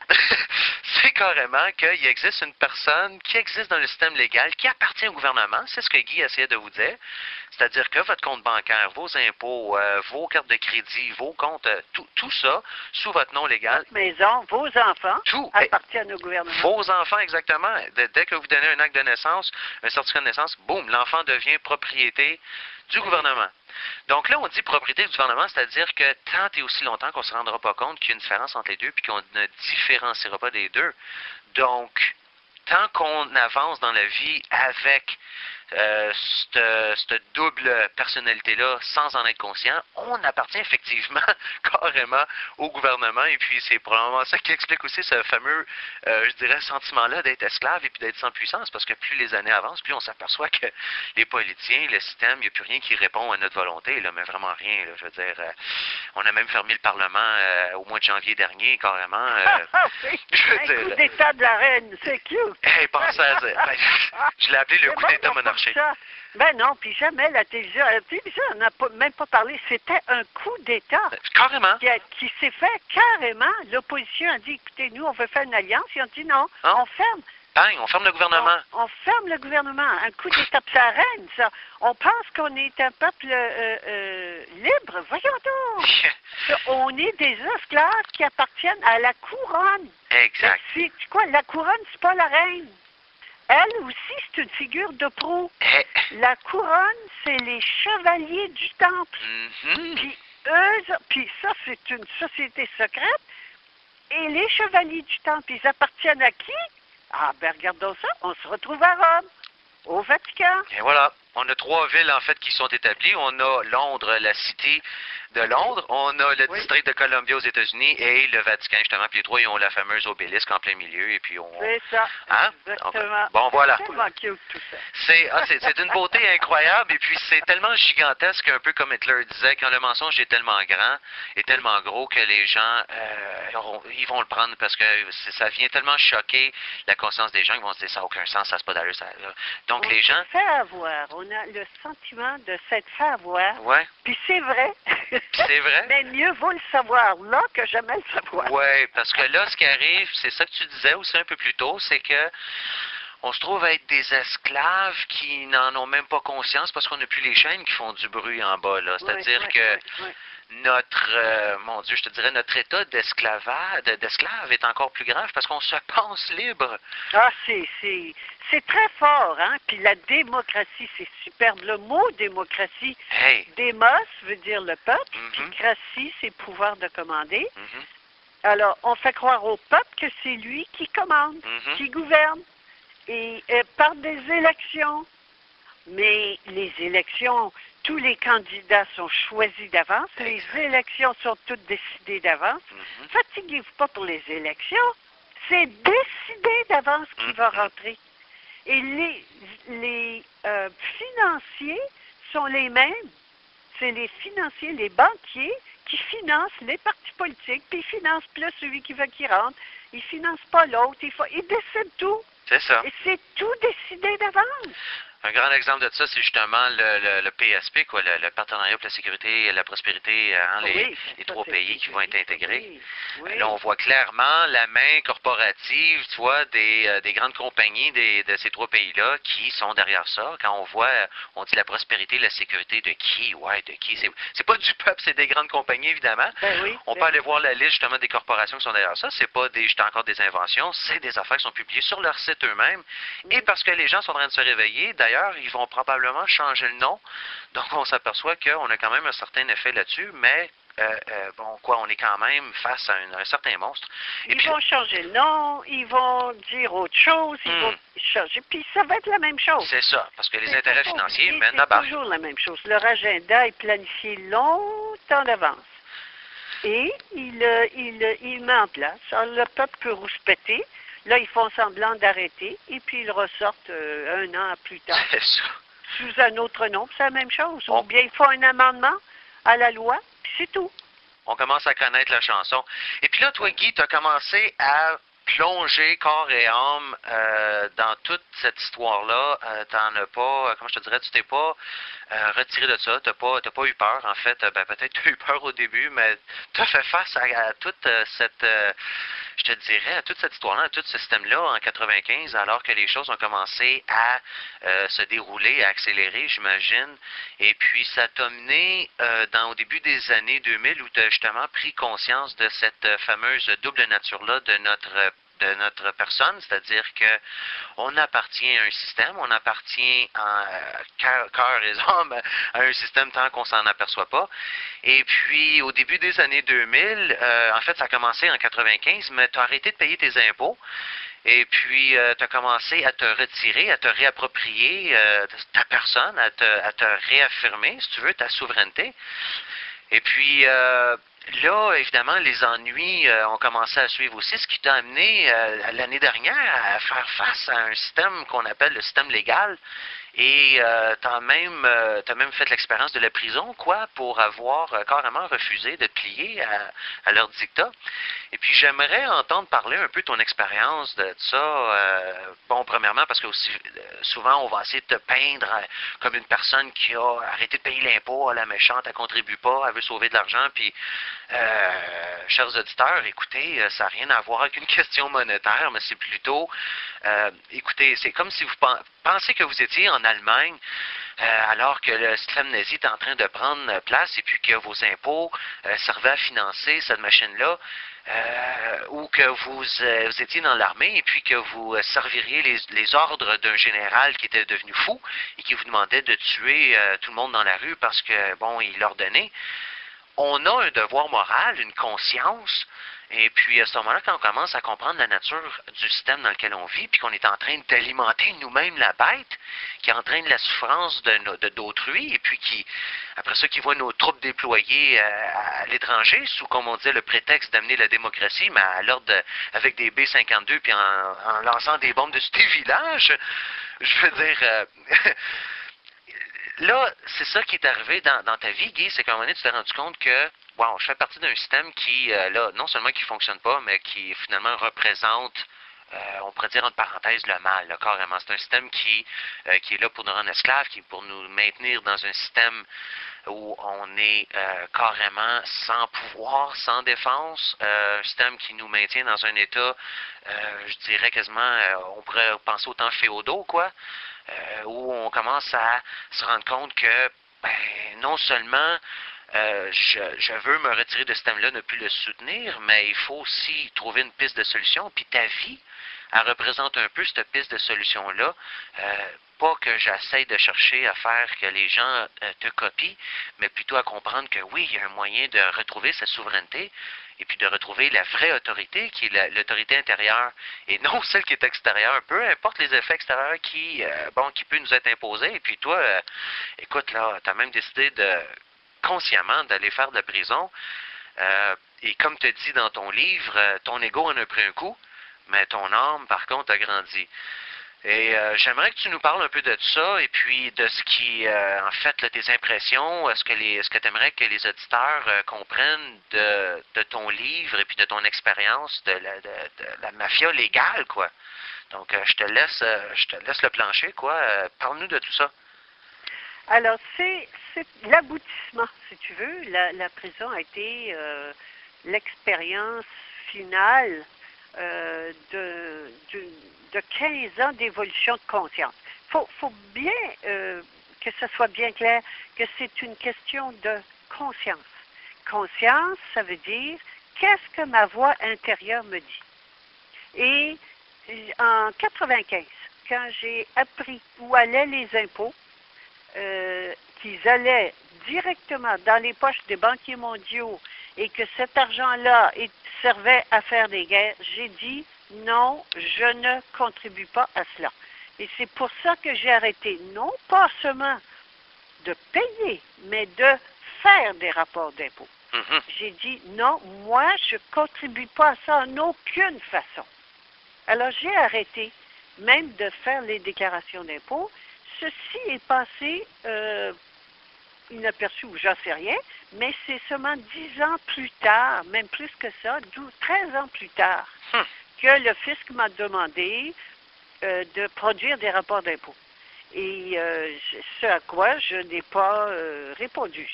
qu'il existe une personne qui existe dans le système légal, qui appartient au gouvernement. C'est ce que Guy essayait de vous dire. C'est-à-dire que votre compte bancaire, vos impôts, vos cartes de crédit, vos comptes, tout ça, sous votre nom légal. Votre maison, vos enfants appartiennent au gouvernement. Vos enfants, exactement. Dès que vous donnez un acte de naissance, un certificat de naissance, boum, l'enfant devient propriété du gouvernement. Donc là, on dit propriété du gouvernement, c'est-à-dire que tant et aussi longtemps qu'on ne se rendra pas compte qu'il y a une différence entre les deux puis qu'on ne différenciera pas des deux. Donc, tant qu'on avance dans la vie avec cette double personnalité-là, sans en être conscient, on appartient effectivement carrément au gouvernement. Et puis, c'est probablement ça qui explique aussi ce fameux, je dirais, sentiment-là d'être esclave et puis d'être sans puissance. Parce que plus les années avancent, plus on s'aperçoit que les politiciens, le système, il n'y a plus rien qui répond à notre volonté. Là, mais vraiment rien. Là, je veux dire, on a même fermé le Parlement au mois de janvier dernier, carrément. Oui. Un coup d'État de la reine, c'est cute. Hey, pensez à ça. Je l'ai appelé le coup d'État monarchique. Ben non, puis jamais la télévision on n'a même pas parlé, c'était un coup d'État. Carrément. Qui s'est fait carrément. L'opposition a dit, écoutez, nous, on veut faire une alliance. Ils ont dit non, on ferme. Bang, on ferme le gouvernement. On ferme le gouvernement. Un coup d'État, ça reine, ça. On pense qu'on est un peuple libre. Voyons donc. On est des esclaves qui appartiennent à la couronne. Exact. C'est quoi? La couronne, c'est pas la reine. Elle aussi, c'est une figure de proue. La couronne, c'est les chevaliers du temple. Puis ça, c'est une société secrète. Et les chevaliers du temple, ils appartiennent à qui? Ah, ben regardons ça. On se retrouve à Rome, au Vatican. Et voilà. On a 3 villes, en fait, qui sont établies. On a Londres, la City de Londres. On a le district de Columbia aux États-Unis et le Vatican, justement. Puis les 3, ils ont la fameuse obélisque en plein milieu. Et puis c'est ça. Hein? Exactement. Bon, voilà. C'est tellement cute, tout ça. C'est d'une beauté incroyable. Et puis, c'est tellement gigantesque, un peu comme Hitler disait, quand le mensonge est tellement grand et tellement gros que les gens, ils vont le prendre parce que ça vient tellement choquer la conscience des gens qu'ils vont se dire, ça n'a aucun sens, ça n'a pas d'allure. Donc, les gens... fait avoir. On a le sentiment de s'être fait avoir. Ouais. Puis c'est vrai. C'est vrai. Mais mieux vaut le savoir là que jamais le savoir. Oui, parce que là, ce qui arrive, c'est ça que tu disais aussi un peu plus tôt, c'est que on se trouve à être des esclaves qui n'en ont même pas conscience parce qu'on n'a plus les chaînes qui font du bruit en bas, là. C'est-à-dire que notre, mon Dieu, je te dirais, notre état d'esclave est encore plus grave parce qu'on se pense libre. Ah, c'est très fort, hein? Puis la démocratie, c'est superbe. Le mot démocratie, démos veut dire le peuple, puis cratie, c'est pouvoir de commander. Alors, on fait croire au peuple que c'est lui qui commande, qui gouverne, et par des élections. Mais les élections, tous les candidats sont choisis d'avance. Les élections sont toutes décidées d'avance. Fatiguez-vous pas pour les élections. C'est décidé d'avance qui va rentrer. Et les financiers sont les mêmes. C'est les financiers, les banquiers qui financent les partis politiques, puis ils financent plus celui qui veut qu'il rentre. Ils ne financent pas l'autre. Ils décident tout. C'est ça. Et c'est tout décidé d'avance. Un grand exemple de ça, c'est justement le PSP, quoi, le Partenariat pour la sécurité et la prospérité, hein, Oui, les ça, trois c'est pays qui vont être intégrés. oui, oui. Là, on voit clairement la main corporative, tu vois, des grandes compagnies de ces trois pays-là qui sont derrière ça. Quand on voit, on dit la prospérité, la sécurité de qui? Ouais, de qui? C'est pas du peuple, c'est des grandes compagnies, évidemment. Ben oui. On peut aller voir la liste, justement, des corporations qui sont derrière ça. C'est pas encore des inventions, c'est des affaires qui sont publiées sur leur site eux-mêmes. Et parce que les gens sont en train de se réveiller, d'ailleurs, ils vont probablement changer le nom. Donc, on s'aperçoit qu'on a quand même un certain effet là-dessus, mais bon, quoi, on est quand même face à un certain monstre. Et Ils puis, vont changer le nom, ils vont dire autre chose, ils vont changer. Puis ça va être la même chose. c'est ça, parce que les C'est intérêts pas financiers oublier, mènent à c'est bas. toujours la même chose. Leur agenda est planifié longtemps d'avance. Et il met en place. Alors, le peuple peut rouspéter. Là, ils font semblant d'arrêter. Et puis, ils ressortent un an plus tard. C'est ça. Sous un autre nom, c'est la même chose. Ou bien ils font un amendement à la loi, puis c'est tout. On commence à connaître la chanson. Et puis là, toi, Guy, tu as commencé à plonger corps et âme dans toute cette histoire-là. T'en as pas, comment je te dirais, tu t'es pas retiré de ça. T'as pas eu peur, en fait. Ben, peut-être tu as eu peur au début, mais tu as fait face à toute cette, je te dirais, à toute cette histoire-là, à tout ce système-là en 95, alors que les choses ont commencé à se dérouler, à accélérer, j'imagine. Et puis, ça t'a mené au début des années 2000 où tu as justement pris conscience de cette fameuse double nature-là de notre personne, c'est-à-dire que on appartient à un système, on appartient en cœur et âme à un système tant qu'on s'en aperçoit pas. Et puis, au début des années 2000, en fait, ça a commencé en 95, mais tu as arrêté de payer tes impôts. Et puis, tu as commencé à te retirer, à te réapproprier ta personne, à te réaffirmer, si tu veux, ta souveraineté. Et puis, là, évidemment, les ennuis ont commencé à suivre aussi, ce qui t'a amené l'année dernière à faire face à un système qu'on appelle le système légal. Et t'as même fait l'expérience de la prison, quoi, pour avoir carrément refusé de te plier à leur dictat. Et puis j'aimerais entendre parler un peu de ton expérience de ça. Bon, premièrement, parce que aussi, souvent on va essayer de te peindre comme une personne qui a arrêté de payer l'impôt, la méchante, elle contribue pas, elle veut sauver de l'argent, puis chers auditeurs, écoutez, ça n'a rien à voir avec une question monétaire, mais c'est plutôt, écoutez, c'est comme si vous pensez que vous étiez en Allemagne, alors que le système nazi est en train de prendre place et puis que vos impôts servaient à financer cette machine-là, ou que vous étiez dans l'armée et puis que vous serviriez les ordres d'un général qui était devenu fou et qui vous demandait de tuer tout le monde dans la rue parce que, bon, il l'ordonnait. On a un devoir moral, une conscience, et puis à ce moment-là, quand on commence à comprendre la nature du système dans lequel on vit, puis qu'on est en train d'alimenter nous-mêmes la bête, qui entraîne la souffrance d'autrui, et puis après ça, qui voit nos troupes déployées à l'étranger, sous, comme on disait, le prétexte d'amener la démocratie, mais à l'ordre avec des B-52, puis en lançant des bombes dessus des villages, je veux dire... Là, c'est ça qui est arrivé dans ta vie, Guy, c'est qu'à un moment donné, tu t'es rendu compte que, wow, je fais partie d'un système qui, là, non seulement qui fonctionne pas, mais qui finalement représente, on pourrait dire entre parenthèses, le mal, là, carrément. C'est un système qui est là pour nous rendre esclaves, qui est pour nous maintenir dans un système où on est carrément sans pouvoir, sans défense, un système qui nous maintient dans un état, je dirais quasiment, on pourrait penser aux temps féodaux, quoi. Où on commence à se rendre compte que non seulement je veux me retirer de ce système-là, ne plus le soutenir, mais il faut aussi trouver une piste de solution. Puis ta vie, elle représente un peu cette piste de solution-là. Pas que j'essaie de chercher à faire que les gens te copient, mais plutôt à comprendre que oui, il y a un moyen de retrouver sa souveraineté et puis de retrouver la vraie autorité, qui est l'autorité intérieure, et non celle qui est extérieure, peu importe les effets extérieurs qui peut nous être imposés. Et puis toi, écoute, là, tu as même décidé consciemment d'aller faire de la prison. Et comme tu dis dans ton livre, ton ego en a pris un coup, mais ton âme, par contre, a grandi. Et j'aimerais que tu nous parles un peu de ça et puis de ce qui, en fait, là, tes impressions, ce que tu aimerais que les auditeurs comprennent de ton livre et puis de ton expérience de la mafia légale, quoi. Donc, je te laisse le plancher, quoi. Parle-nous de tout ça. Alors, c'est l'aboutissement, si tu veux. La prison a été l'expérience finale de 15 ans d'évolution de conscience. Faut bien que ce soit bien clair que c'est une question de conscience. Conscience, ça veut dire qu'est-ce que ma voix intérieure me dit. Et en 95, quand j'ai appris où allaient les impôts, qu'ils allaient directement dans les poches des banquiers mondiaux et que cet argent-là servait à faire des guerres, j'ai dit non, je ne contribue pas à cela. Et c'est pour ça que j'ai arrêté, non pas seulement de payer, mais de faire des rapports d'impôts. Mm-hmm. J'ai dit non, moi, je ne contribue pas à ça en aucune façon. Alors, j'ai arrêté même de faire les déclarations d'impôts. Ceci est passé inaperçu ou j'en sais rien, mais c'est seulement 10 ans plus tard, même plus que ça, 13 ans plus tard, que le fisc m'a demandé de produire des rapports d'impôts. Et ce à quoi je n'ai pas répondu.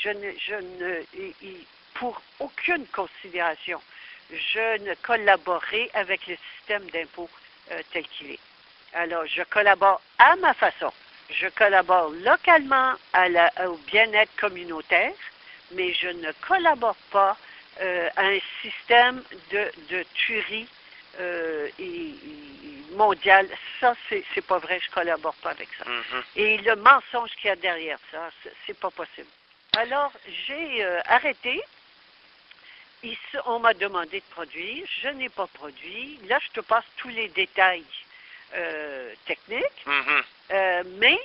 Pour aucune considération, je ne collaborerai avec le système d'impôts tel qu'il est. Alors, je collabore à ma façon. Je collabore localement au bien-être communautaire, mais je ne collabore pas à un système de tuerie mondiale. Ça, c'est pas vrai, je collabore pas avec ça. Mm-hmm. Et le mensonge qu'il y a derrière ça, c'est pas possible. Alors, j'ai arrêté. On m'a demandé de produire. Je n'ai pas produit. Là, je te passe tous les détails techniques. Mm-hmm. Mais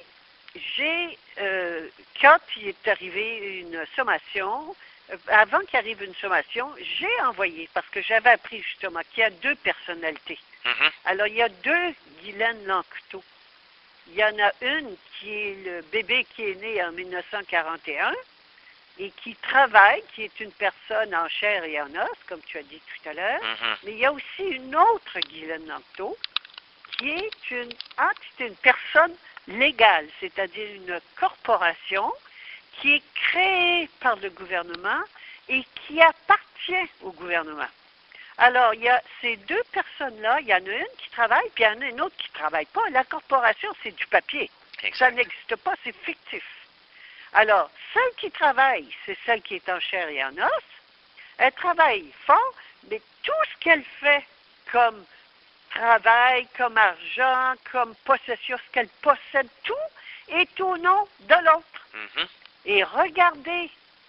quand il est arrivé une sommation, avant qu'il arrive une sommation, j'ai envoyé, parce que j'avais appris justement qu'il y a deux personnalités. Mm-hmm. Alors, il y a deux Guylaine Lanctot. Il y en a une qui est le bébé qui est né en 1941 et qui travaille, qui est une personne en chair et en os, comme tu as dit tout à l'heure. Mm-hmm. Mais il y a aussi une autre Guylaine Lanctot qui est une entité, une personne légale, c'est-à-dire une corporation qui est créée par le gouvernement et qui appartient au gouvernement. Alors, il y a ces deux personnes-là, il y en a une qui travaille, puis il y en a une autre qui ne travaille pas. La corporation, c'est du papier. Exact. Ça n'existe pas, c'est fictif. Alors, celle qui travaille, c'est celle qui est en chair et en os. Elle travaille fort, mais tout ce qu'elle fait comme travail, comme argent, comme possession, ce qu'elle possède, tout est au nom de l'autre. Mm-hmm. Et regardez,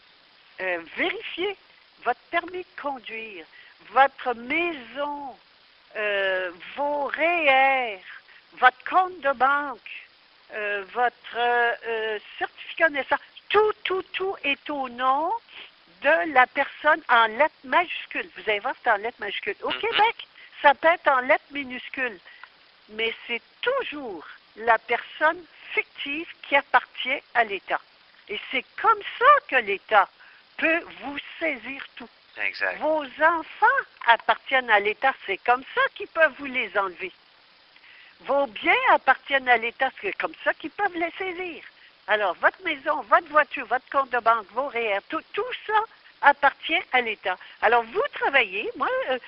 vérifiez votre permis de conduire, votre maison, vos REER, votre compte de banque, votre certificat de naissance, tout est au nom de la personne en lettres majuscules. Vous allez voir, c'est en lettres majuscules. Au Québec, ça peut être en lettres minuscules, mais c'est toujours la personne fictive qui appartient à l'État. Et c'est comme ça que l'État peut vous saisir tout. Exact. Vos enfants appartiennent à l'État, c'est comme ça qu'ils peuvent vous les enlever. Vos biens appartiennent à l'État, c'est comme ça qu'ils peuvent les saisir. Alors, votre maison, votre voiture, votre compte de banque, vos REER, tout ça appartient à l'État. Alors, vous travaillez, moi,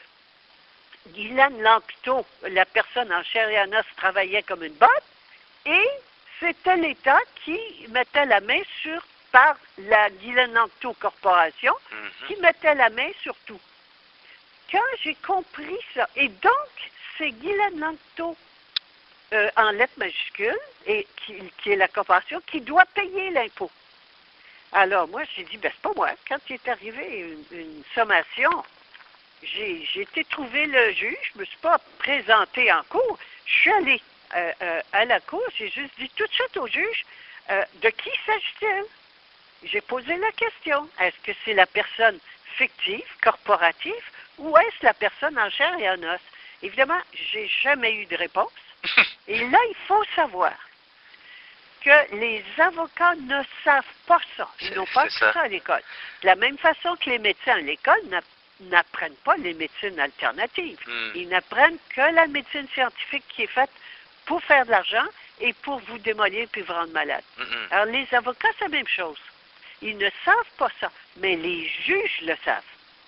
Guylaine Lanctot, la personne en chair et en os, travaillait comme une botte, et c'était l'État qui mettait la main par la Guylaine Lanctot Corporation, qui mettait la main sur tout. Quand j'ai compris ça, et donc, c'est Guylaine Lanctot en lettres majuscules, et qui est la corporation, qui doit payer l'impôt. Alors, moi, j'ai dit, ben, c'est pas moi. Quand il est arrivé une sommation, j'ai été trouver le juge, je ne me suis pas présentée en cours, je suis allée à la cour, j'ai juste dit tout de suite au juge, de qui s'agit-il? J'ai posé la question, est-ce que c'est la personne fictive, corporative, ou est-ce la personne en chair et en os? Évidemment, j'ai jamais eu de réponse. Et là, il faut savoir que les avocats ne savent pas ça. Ils n'ont pas appris ça à l'école. De la même façon que les médecins à l'école n'apprennent pas les médecines alternatives. Mm. Ils n'apprennent que la médecine scientifique qui est faite pour faire de l'argent et pour vous démolir puis vous rendre malade. Mm-mm. Alors, les avocats, c'est la même chose. Ils ne savent pas ça, mais les juges le savent.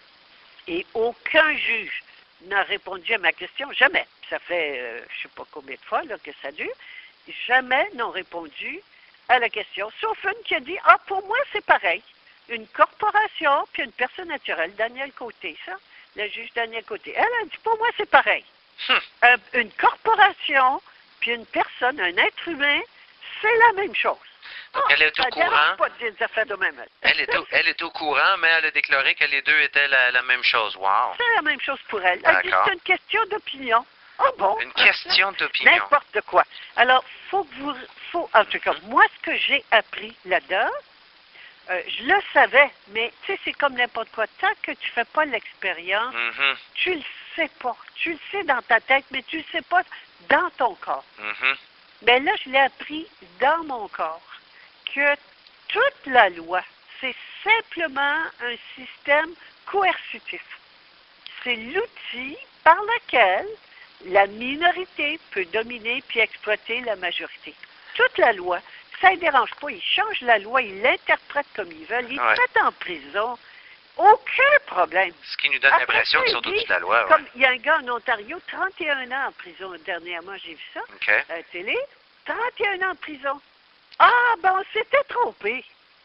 Et aucun juge n'a répondu à ma question, jamais. Ça fait, je ne sais pas combien de fois là, que ça dure, jamais n'ont répondu à la question, sauf une qui a dit, ah, pour moi, c'est pareil. Une corporation puis une personne naturelle, Daniel Côté, ça, le juge Daniel Côté. Elle a dit, pour moi, c'est pareil. Une corporation puis une personne, un être humain, c'est la même chose. Donc, elle est au courant. Pas de dire des affaires de même. Elle est au courant, mais elle a déclaré que les deux étaient la même chose. Wow. C'est la même chose pour elle. Elle dit, c'est une question d'opinion. Oh bon. Une question d'opinion. N'importe quoi. Alors, en tout cas, moi, ce que j'ai appris là-dedans, je le savais, mais tu sais, c'est comme n'importe quoi. Tant que tu ne fais pas l'expérience, tu le sais pas. Tu le sais dans ta tête, mais tu le sais pas dans ton corps. Mais là, je l'ai appris dans mon corps que toute la loi, c'est simplement un système coercitif. C'est l'outil par lequel la minorité peut dominer puis exploiter la majorité. Toute la loi, ça ne les dérange pas. Ils changent la loi, ils l'interprètent comme ils veulent, ils te mettent en prison. Aucun problème. Ce qui nous donne l'impression qu'ils sont au-dessus de la loi. Comme il y a un gars en Ontario, 31 ans en prison dernièrement, j'ai vu ça à la télé. 31 ans en prison. Ah, ben on s'était trompé.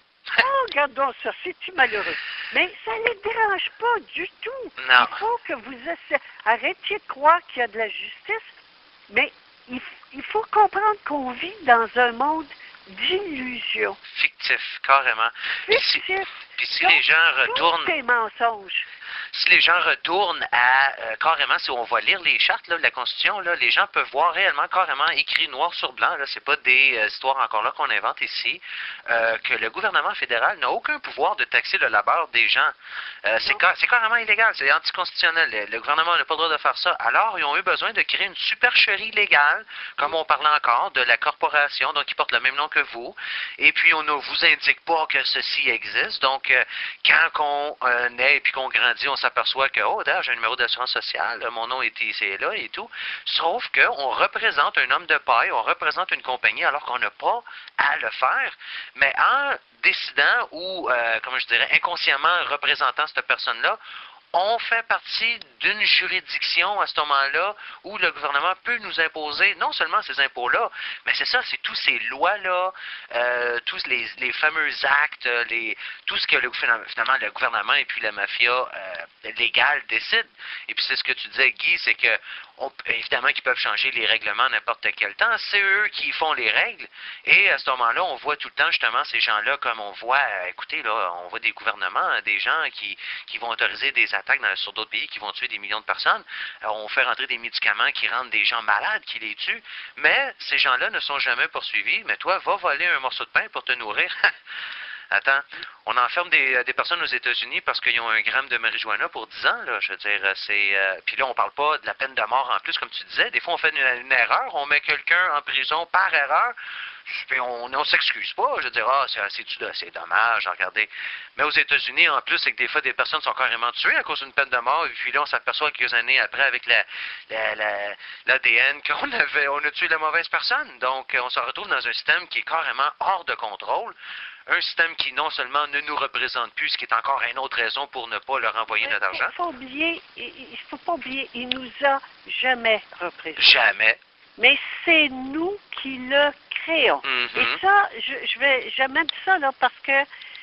Oh, regardons ça, c'est-tu malheureux. Mais ça ne les dérange pas du tout. Non. Il faut que vous arrêtiez de croire qu'il y a de la justice, mais il faut comprendre qu'on vit dans un monde d'illusions. Fictif, carrément. Fictif. Puis si les gens retournent... Tous ces mensonges. Si les gens retournent à carrément, si on va lire les chartes là, de la Constitution, là, les gens peuvent voir réellement carrément écrit noir sur blanc, là, c'est pas des histoires encore là qu'on invente ici, que le gouvernement fédéral n'a aucun pouvoir de taxer le labeur des gens. C'est carrément illégal, c'est anticonstitutionnel. Le gouvernement n'a pas le droit de faire ça. Alors, ils ont eu besoin de créer une supercherie légale, comme on parlait encore, de la corporation, donc qui porte le même nom que vous. Et puis, on ne vous indique pas que ceci existe. Donc, quand on naît et puis qu'on grandit, on s'aperçoit que, oh, d'ailleurs, j'ai un numéro d'assurance sociale, mon nom est ici et là et tout. Sauf qu'on représente un homme de paille, on représente une compagnie alors qu'on n'a pas à le faire. Mais en décidant ou, comment je dirais, inconsciemment représentant cette personne-là, on fait partie d'une juridiction à ce moment-là où le gouvernement peut nous imposer non seulement ces impôts-là, mais c'est ça, c'est tous ces lois-là, tous les fameux actes, tout ce que finalement le gouvernement et puis la mafia légale décident. Et puis c'est ce que tu disais, Guy, c'est que évidemment qu'ils peuvent changer les règlements n'importe quel temps. C'est eux qui font les règles. Et à ce moment-là, on voit tout le temps justement ces gens-là, comme on voit, écoutez, là, on voit des gouvernements, des gens qui vont autoriser des attaques sur d'autres pays qui vont tuer des millions de personnes. On fait rentrer des médicaments qui rendent des gens malades, qui les tuent. Mais ces gens-là ne sont jamais poursuivis. Mais toi, va voler un morceau de pain pour te nourrir. Attends, on enferme des personnes aux États-Unis parce qu'ils ont 1 gramme de marijuana pour 10 ans, là. Je veux dire, puis là, on parle pas de la peine de mort en plus, comme tu disais. Des fois, on fait une erreur, on met quelqu'un en prison par erreur, puis on s'excuse pas. Je veux dire, c'est dommage, regardez. Mais aux États-Unis, en plus, c'est que des fois, des personnes sont carrément tuées à cause d'une peine de mort, et puis là, on s'aperçoit quelques années après, avec l'ADN, on a tué la mauvaise personne. Donc, on se retrouve dans un système qui est carrément hors de contrôle. Un système qui non seulement ne nous représente plus, ce qui est encore une autre raison pour ne pas leur envoyer notre argent. Il faut pas oublier, il nous a jamais représenté. Jamais. Mais c'est nous qui le créons. Et ça, j'amène ça là parce que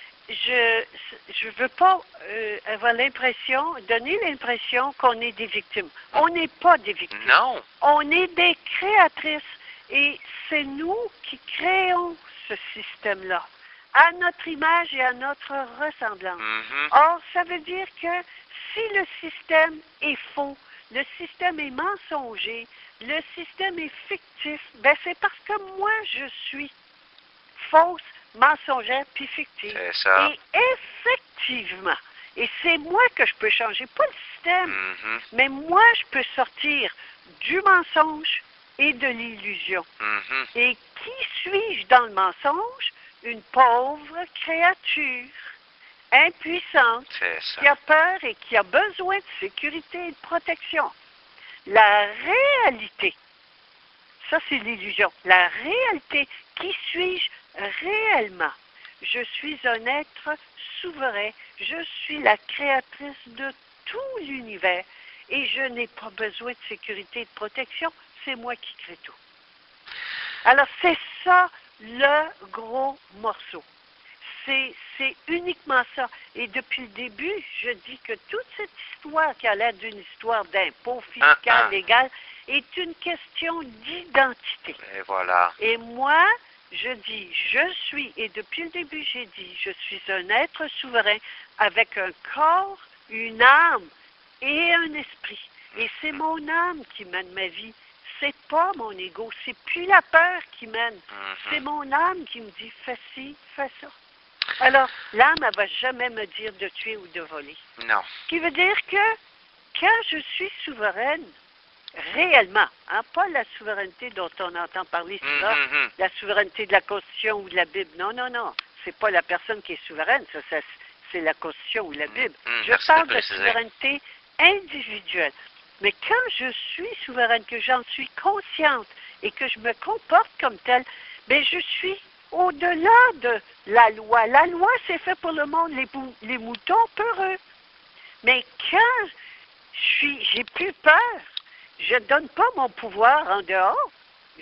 je veux pas avoir donner l'impression qu'on est des victimes. On n'est pas des victimes. Non. On est des créatrices. Et c'est nous qui créons ce système-là, à notre image et à notre ressemblance. Or, ça veut dire que si le système est faux, le système est mensonger, le système est fictif, ben c'est parce que moi, je suis fausse, mensongère puis fictive. C'est ça. Et effectivement, et c'est moi que je peux changer, pas le système, mais moi, je peux sortir du mensonge et de l'illusion. Et qui suis-je dans le mensonge? Une pauvre créature impuissante, C'est ça. qui a peur et qui a besoin de sécurité et de protection. La réalité, ça c'est l'illusion. La réalité, qui suis-je réellement? Je suis un être souverain. Je suis la créatrice de tout l'univers et je n'ai pas besoin de sécurité et de protection. C'est moi qui crée tout. Alors c'est ça le gros morceau. C'est uniquement ça. Et depuis le début, je dis que toute cette histoire qui a l'air d'une histoire d'impôt fiscal, légal, est une question d'identité. Et voilà. Et moi, je dis, je suis, et depuis le début, j'ai dit, je suis un être souverain avec un corps, une âme et un esprit. Et c'est mon âme qui mène ma vie. C'est pas mon ego. C'est plus la peur qui mène. C'est mon âme qui me dit, fais ci, fais ça. Alors, l'âme, elle ne va jamais me dire de tuer ou de voler. Non. Ce qui veut dire que quand je suis souveraine, réellement, hein, pas la souveraineté dont on entend parler souvent, la souveraineté de la Constitution ou de la Bible. Non, non, non. C'est pas la personne qui est souveraine, ça c'est la Constitution ou la Bible. Je parle de souveraineté individuelle. Mais quand je suis souveraine, que j'en suis consciente et que je me comporte comme telle, bien, je suis au-delà de la loi. La loi, c'est fait pour le monde, les moutons peureux. Mais quand j'ai plus peur, je ne donne pas mon pouvoir en dehors,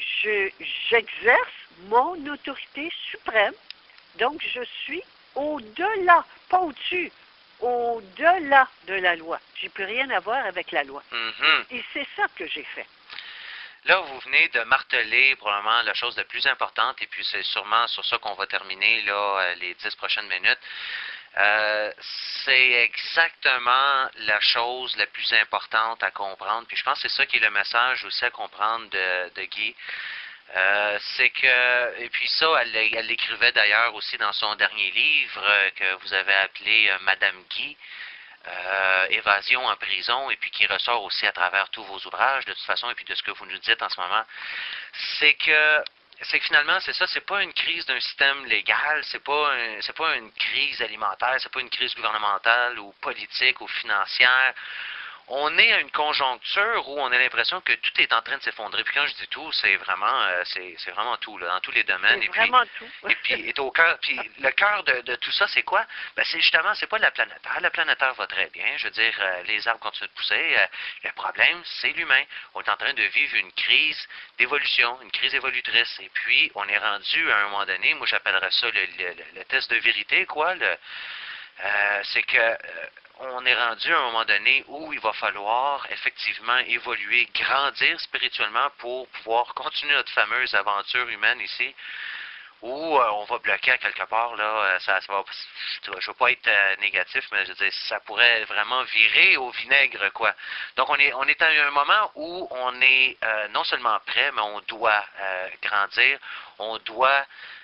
j'exerce mon autorité suprême. Donc, je suis au-delà, pas au-dessus, au-delà de la loi. Je n'ai plus rien à voir avec la loi. Et c'est ça que j'ai fait. Là, vous venez de marteler probablement la chose la plus importante, et puis c'est sûrement sur ça qu'on va terminer là, les 10 prochaines minutes. C'est exactement la chose la plus importante à comprendre, puis je pense que c'est ça qui est le message aussi à comprendre de Guy. C'est que, et puis ça, elle l'écrivait d'ailleurs aussi dans son dernier livre que vous avez appelé Madame Guy. Évasion en prison, et puis qui ressort aussi à travers tous vos ouvrages de toute façon, et puis de ce que vous nous dites en ce moment, c'est que finalement, c'est ça, c'est pas une crise d'un système légal, c'est pas une crise alimentaire, c'est pas une crise gouvernementale ou politique ou financière. On est à une conjoncture où on a l'impression que tout est en train de s'effondrer. Puis quand je dis tout, c'est vraiment tout, là, dans tous les domaines. C'est vraiment tout. Et puis est au cœur. Puis le cœur de tout ça, c'est quoi? Ben, c'est justement, c'est pas la planète Terre. La planète Terre va très bien. Je veux dire, les arbres continuent de pousser. Le problème, c'est l'humain. On est en train de vivre une crise d'évolution, une crise évolutrice. Et puis, on est rendu à un moment donné, moi j'appellerais ça le test de vérité, quoi. C'est que on est rendu à un moment donné où il va falloir effectivement évoluer, grandir spirituellement pour pouvoir continuer notre fameuse aventure humaine ici, où on va bloquer à quelque part, là, ça va, je ne veux pas être négatif, mais je veux dire, ça pourrait vraiment virer au vinaigre, quoi. Donc on est à un moment où on est non seulement prêt, mais on doit grandir, on doit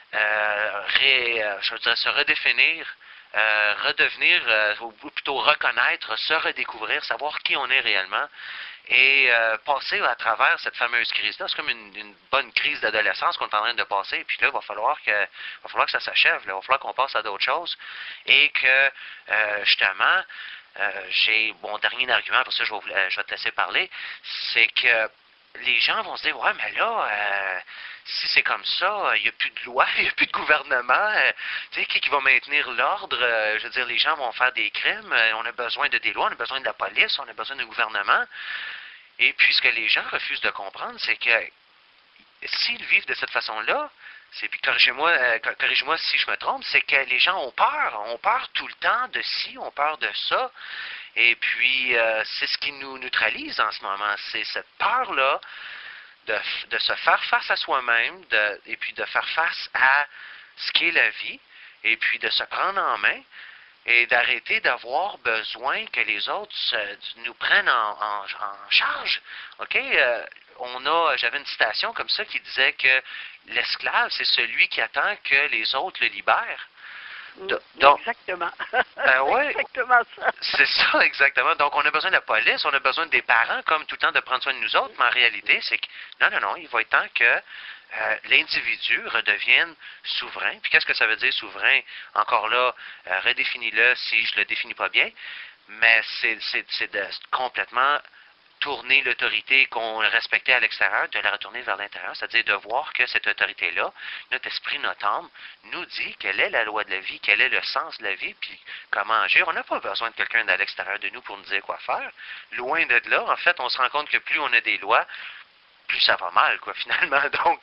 je dirais, se redéfinir, redevenir, ou plutôt reconnaître, se redécouvrir, savoir qui on est réellement, et passer à travers cette fameuse crise-là. C'est comme une bonne crise d'adolescence qu'on est en train de passer, et puis là, il va falloir que ça s'achève, il va falloir qu'on passe à d'autres choses, et que, justement, j'ai mon dernier argument, pour ça je vais te laisser parler, c'est que les gens vont se dire, ouais, mais là, si c'est comme ça, il n'y a plus de loi, il n'y a plus de gouvernement, tu sais, qui va maintenir l'ordre? Je veux dire, les gens vont faire des crimes, on a besoin de des lois, on a besoin de la police, on a besoin d'un gouvernement. Et puis, ce que les gens refusent de comprendre, c'est que s'ils vivent de cette façon-là, puis corrige-moi si je me trompe, c'est que les gens ont peur tout le temps de ci, ont peur de ça. Et puis, c'est ce qui nous neutralise en ce moment, c'est cette peur-là de se faire face à soi-même, et puis de faire face à ce qu'est la vie, et puis de se prendre en main, et d'arrêter d'avoir besoin que les autres nous prennent en charge. OK? J'avais une citation comme ça qui disait que l'esclave, c'est celui qui attend que les autres le libèrent. Donc, exactement. Ouais, exactement ça. C'est ça, exactement. Donc, on a besoin de la police, on a besoin des parents, comme tout le temps, de prendre soin de nous autres, mais en réalité, c'est que, non, il va être temps que l'individu redevienne souverain. Puis qu'est-ce que ça veut dire souverain? Encore là, redéfinis-le si je le définis pas bien, mais c'est de complètement tourner l'autorité qu'on respectait à l'extérieur, de la retourner vers l'intérieur, c'est-à-dire de voir que cette autorité-là, notre esprit, notre âme, nous dit quelle est la loi de la vie, quel est le sens de la vie, puis comment agir. On n'a pas besoin de quelqu'un à l'extérieur de nous pour nous dire quoi faire. Loin de là, en fait, on se rend compte que plus on a des lois, plus ça va mal, quoi, finalement.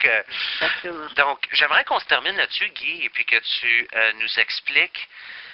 Donc, j'aimerais qu'on se termine là-dessus, Guy, et puis que tu nous expliques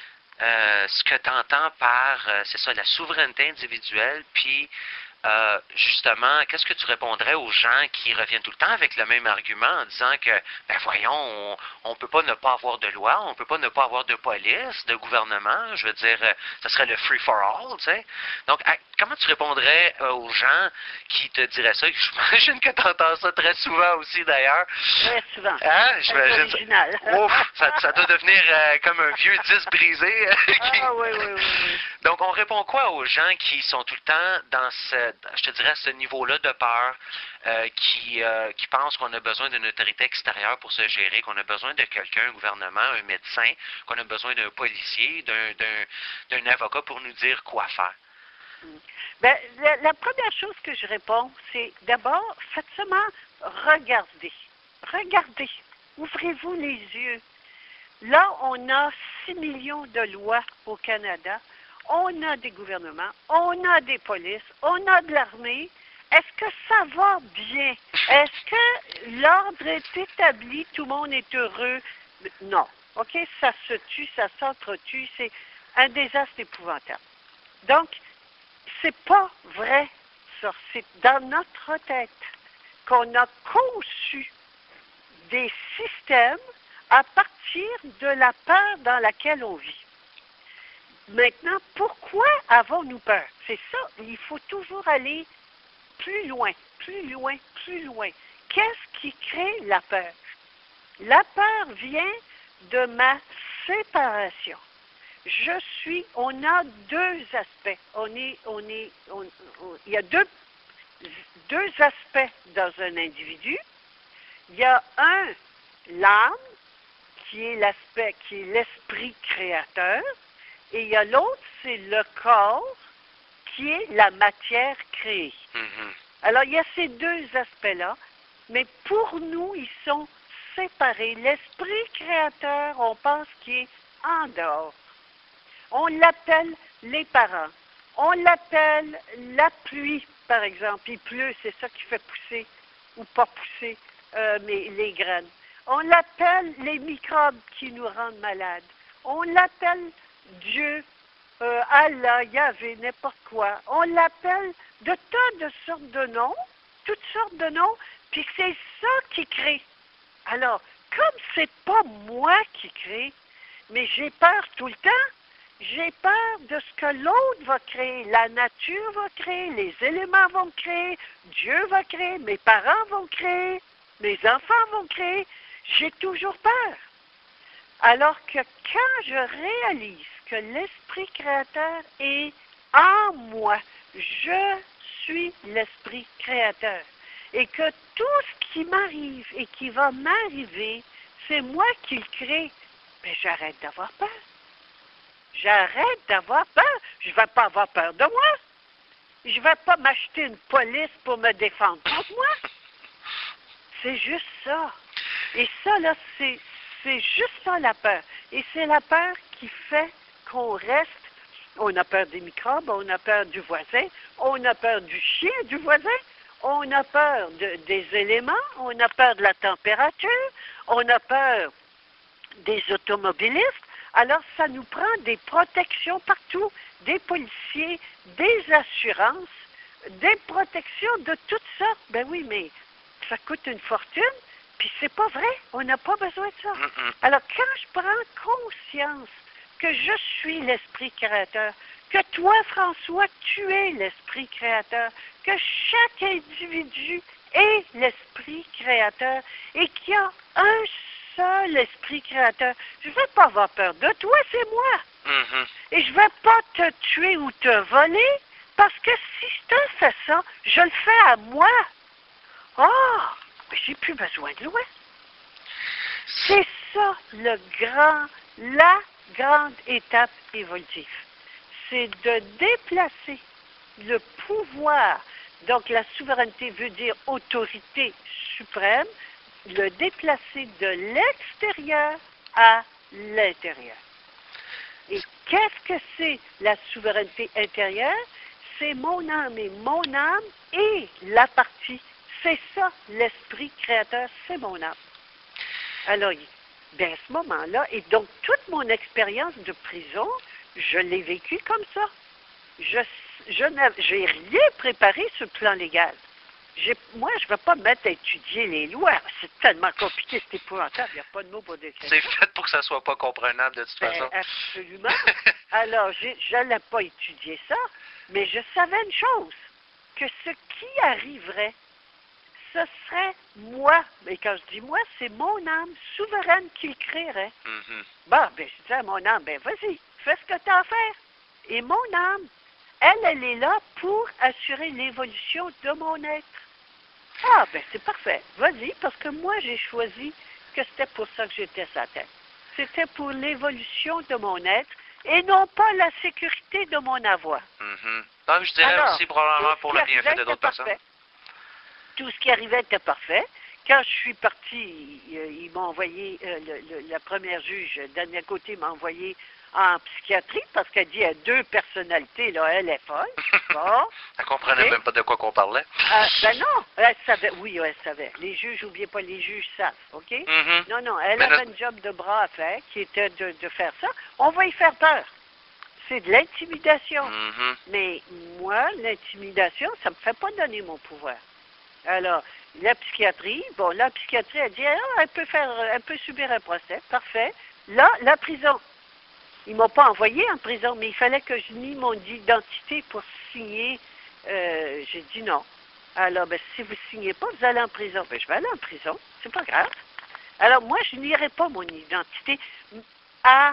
ce que tu entends par, c'est ça, la souveraineté individuelle, puis justement, qu'est-ce que tu répondrais aux gens qui reviennent tout le temps avec le même argument en disant que, ben voyons, on peut pas ne pas avoir de loi, on peut pas ne pas avoir de police, de gouvernement, je veux dire, ce serait le free for all, tu sais. Donc, comment tu répondrais aux gens qui te diraient ça? J'imagine que tu entends ça très souvent aussi, d'ailleurs. Très souvent. Hein? C'est original. Ouf, ça doit devenir comme un vieux disque brisé. Oui. Donc, on répond quoi aux gens qui sont tout le temps dans je te dirais, ce niveau-là de peur, qui pensent qu'on a besoin d'une autorité extérieure pour se gérer, qu'on a besoin de quelqu'un, un gouvernement, un médecin, qu'on a besoin d'un policier, d'un avocat pour nous dire quoi faire? Ben, la première chose que je réponds, c'est d'abord, faites seulement regarder. Regardez. Ouvrez-vous les yeux. Là, on a 6 millions de lois au Canada. On a des gouvernements, on a des polices, on a de l'armée. Est-ce que ça va bien? Est-ce que l'ordre est établi, tout le monde est heureux? Non. OK? Ça se tue, ça s'entretue, c'est un désastre épouvantable. Donc, c'est pas vrai, ça. C'est dans notre tête qu'on a conçu des systèmes à partir de la peur dans laquelle on vit. Maintenant, pourquoi avons-nous peur? C'est ça, il faut toujours aller plus loin, plus loin, plus loin. Qu'est-ce qui crée la peur? La peur vient de ma séparation. On a deux aspects. Il y a deux aspects dans un individu. Il y a l'âme, qui est l'esprit créateur. Et il y a l'autre, c'est le corps, qui est la matière créée. Mm-hmm. Alors, il y a ces deux aspects-là, mais pour nous, ils sont séparés. L'esprit créateur, on pense qu'il est en dehors. On l'appelle les parents. On l'appelle la pluie, par exemple. Il pleut, c'est ça qui fait pousser, ou pas pousser, mais les graines. On l'appelle les microbes qui nous rendent malades. On l'appelle Dieu, Allah, Yahvé, n'importe quoi. On l'appelle de tas de sortes de noms, toutes sortes de noms, puis c'est ça qui crée. Alors, comme c'est pas moi qui crée, mais j'ai peur tout le temps, j'ai peur de ce que l'autre va créer. La nature va créer, les éléments vont créer, Dieu va créer, mes parents vont créer, mes enfants vont créer. J'ai toujours peur. Alors que quand je réalise que l'esprit créateur est en moi, je suis l'esprit créateur, et que tout ce qui m'arrive et qui va m'arriver, c'est moi qui le crée, mais j'arrête d'avoir peur. J'arrête d'avoir peur. Je ne vais pas avoir peur de moi. Je ne vais pas m'acheter une police pour me défendre contre moi. C'est juste ça. Et ça, là, c'est juste ça, la peur. Et c'est la peur qui fait qu'on reste. On a peur des microbes, on a peur du voisin, on a peur du chien du voisin, on a peur des éléments, on a peur de la température, on a peur des automobilistes. Alors, ça nous prend des protections partout, des policiers, des assurances, des protections de toutes sortes. Ben oui, mais ça coûte une fortune, puis c'est pas vrai, on n'a pas besoin de ça. Alors, quand je prends conscience que je suis l'esprit créateur, que toi, François, tu es l'esprit créateur, que chaque individu est l'esprit créateur et qu'il y a un seul esprit créateur, je ne vais pas avoir peur de toi, c'est moi. Et je ne vais pas te tuer ou te voler, parce que si je te fais ça, je le fais à moi. Oh, mais j'ai plus besoin de loi. C'est ça la grande étape évolutive. C'est de déplacer le pouvoir. Donc la souveraineté veut dire autorité suprême, le déplacer de l'extérieur à l'intérieur. Et qu'est-ce que c'est la souveraineté intérieure? C'est mon âme, et mon âme est la partie. C'est ça, l'esprit créateur, c'est mon âme. Alors, à ce moment-là, et donc toute mon expérience de prison, je l'ai vécue comme ça. J'ai rien préparé sur le plan légal. Moi, je ne vais pas me mettre à étudier les lois. C'est tellement compliqué, c'est épouvantable. Il n'y a pas de mots pour décrire. C'est fait pour que ça ne soit pas comprenable de toute façon. Absolument. Alors, je n'allais pas étudier ça, mais je savais une chose, que ce qui arriverait, ce serait moi. Mais quand je dis moi, c'est mon âme souveraine qui le créerait. Bon, je dis à mon âme, vas-y, fais ce que tu as à faire. Et mon âme, elle est là pour assurer l'évolution de mon être. Ah, c'est parfait. Vas-y, parce que moi, j'ai choisi que c'était pour ça que j'étais sur la Terre. C'était pour l'évolution de mon être et non pas la sécurité de mon avoir. Donc, je dirais aussi probablement pour le bienfait de d'autres personnes. Tout ce qui arrivait était parfait. Quand je suis parti, ils m'ont envoyé, la première juge, Daniel Côté, m'a envoyé en psychiatrie parce qu'elle dit, il y a deux personnalités, là, elle est folle. Bon. Elle comprenait même pas de quoi qu'on parlait. Non, elle savait. Oui, elle savait. Les juges, n'oubliez pas, les juges savent, OK? Non, elle avait un job de bras à faire qui était de faire ça. On va y faire peur. C'est de l'intimidation. Mais moi, l'intimidation, ça ne me fait pas donner mon pouvoir. Alors, la psychiatrie, la psychiatrie a dit, elle peut subir un procès, parfait. Là, la prison. Ils ne m'ont pas envoyé en prison, mais il fallait que je nie mon identité pour signer. J'ai dit non. Alors, si vous ne signez pas, vous allez en prison. Je vais aller en prison, c'est pas grave. Alors, moi, je nierai pas mon identité à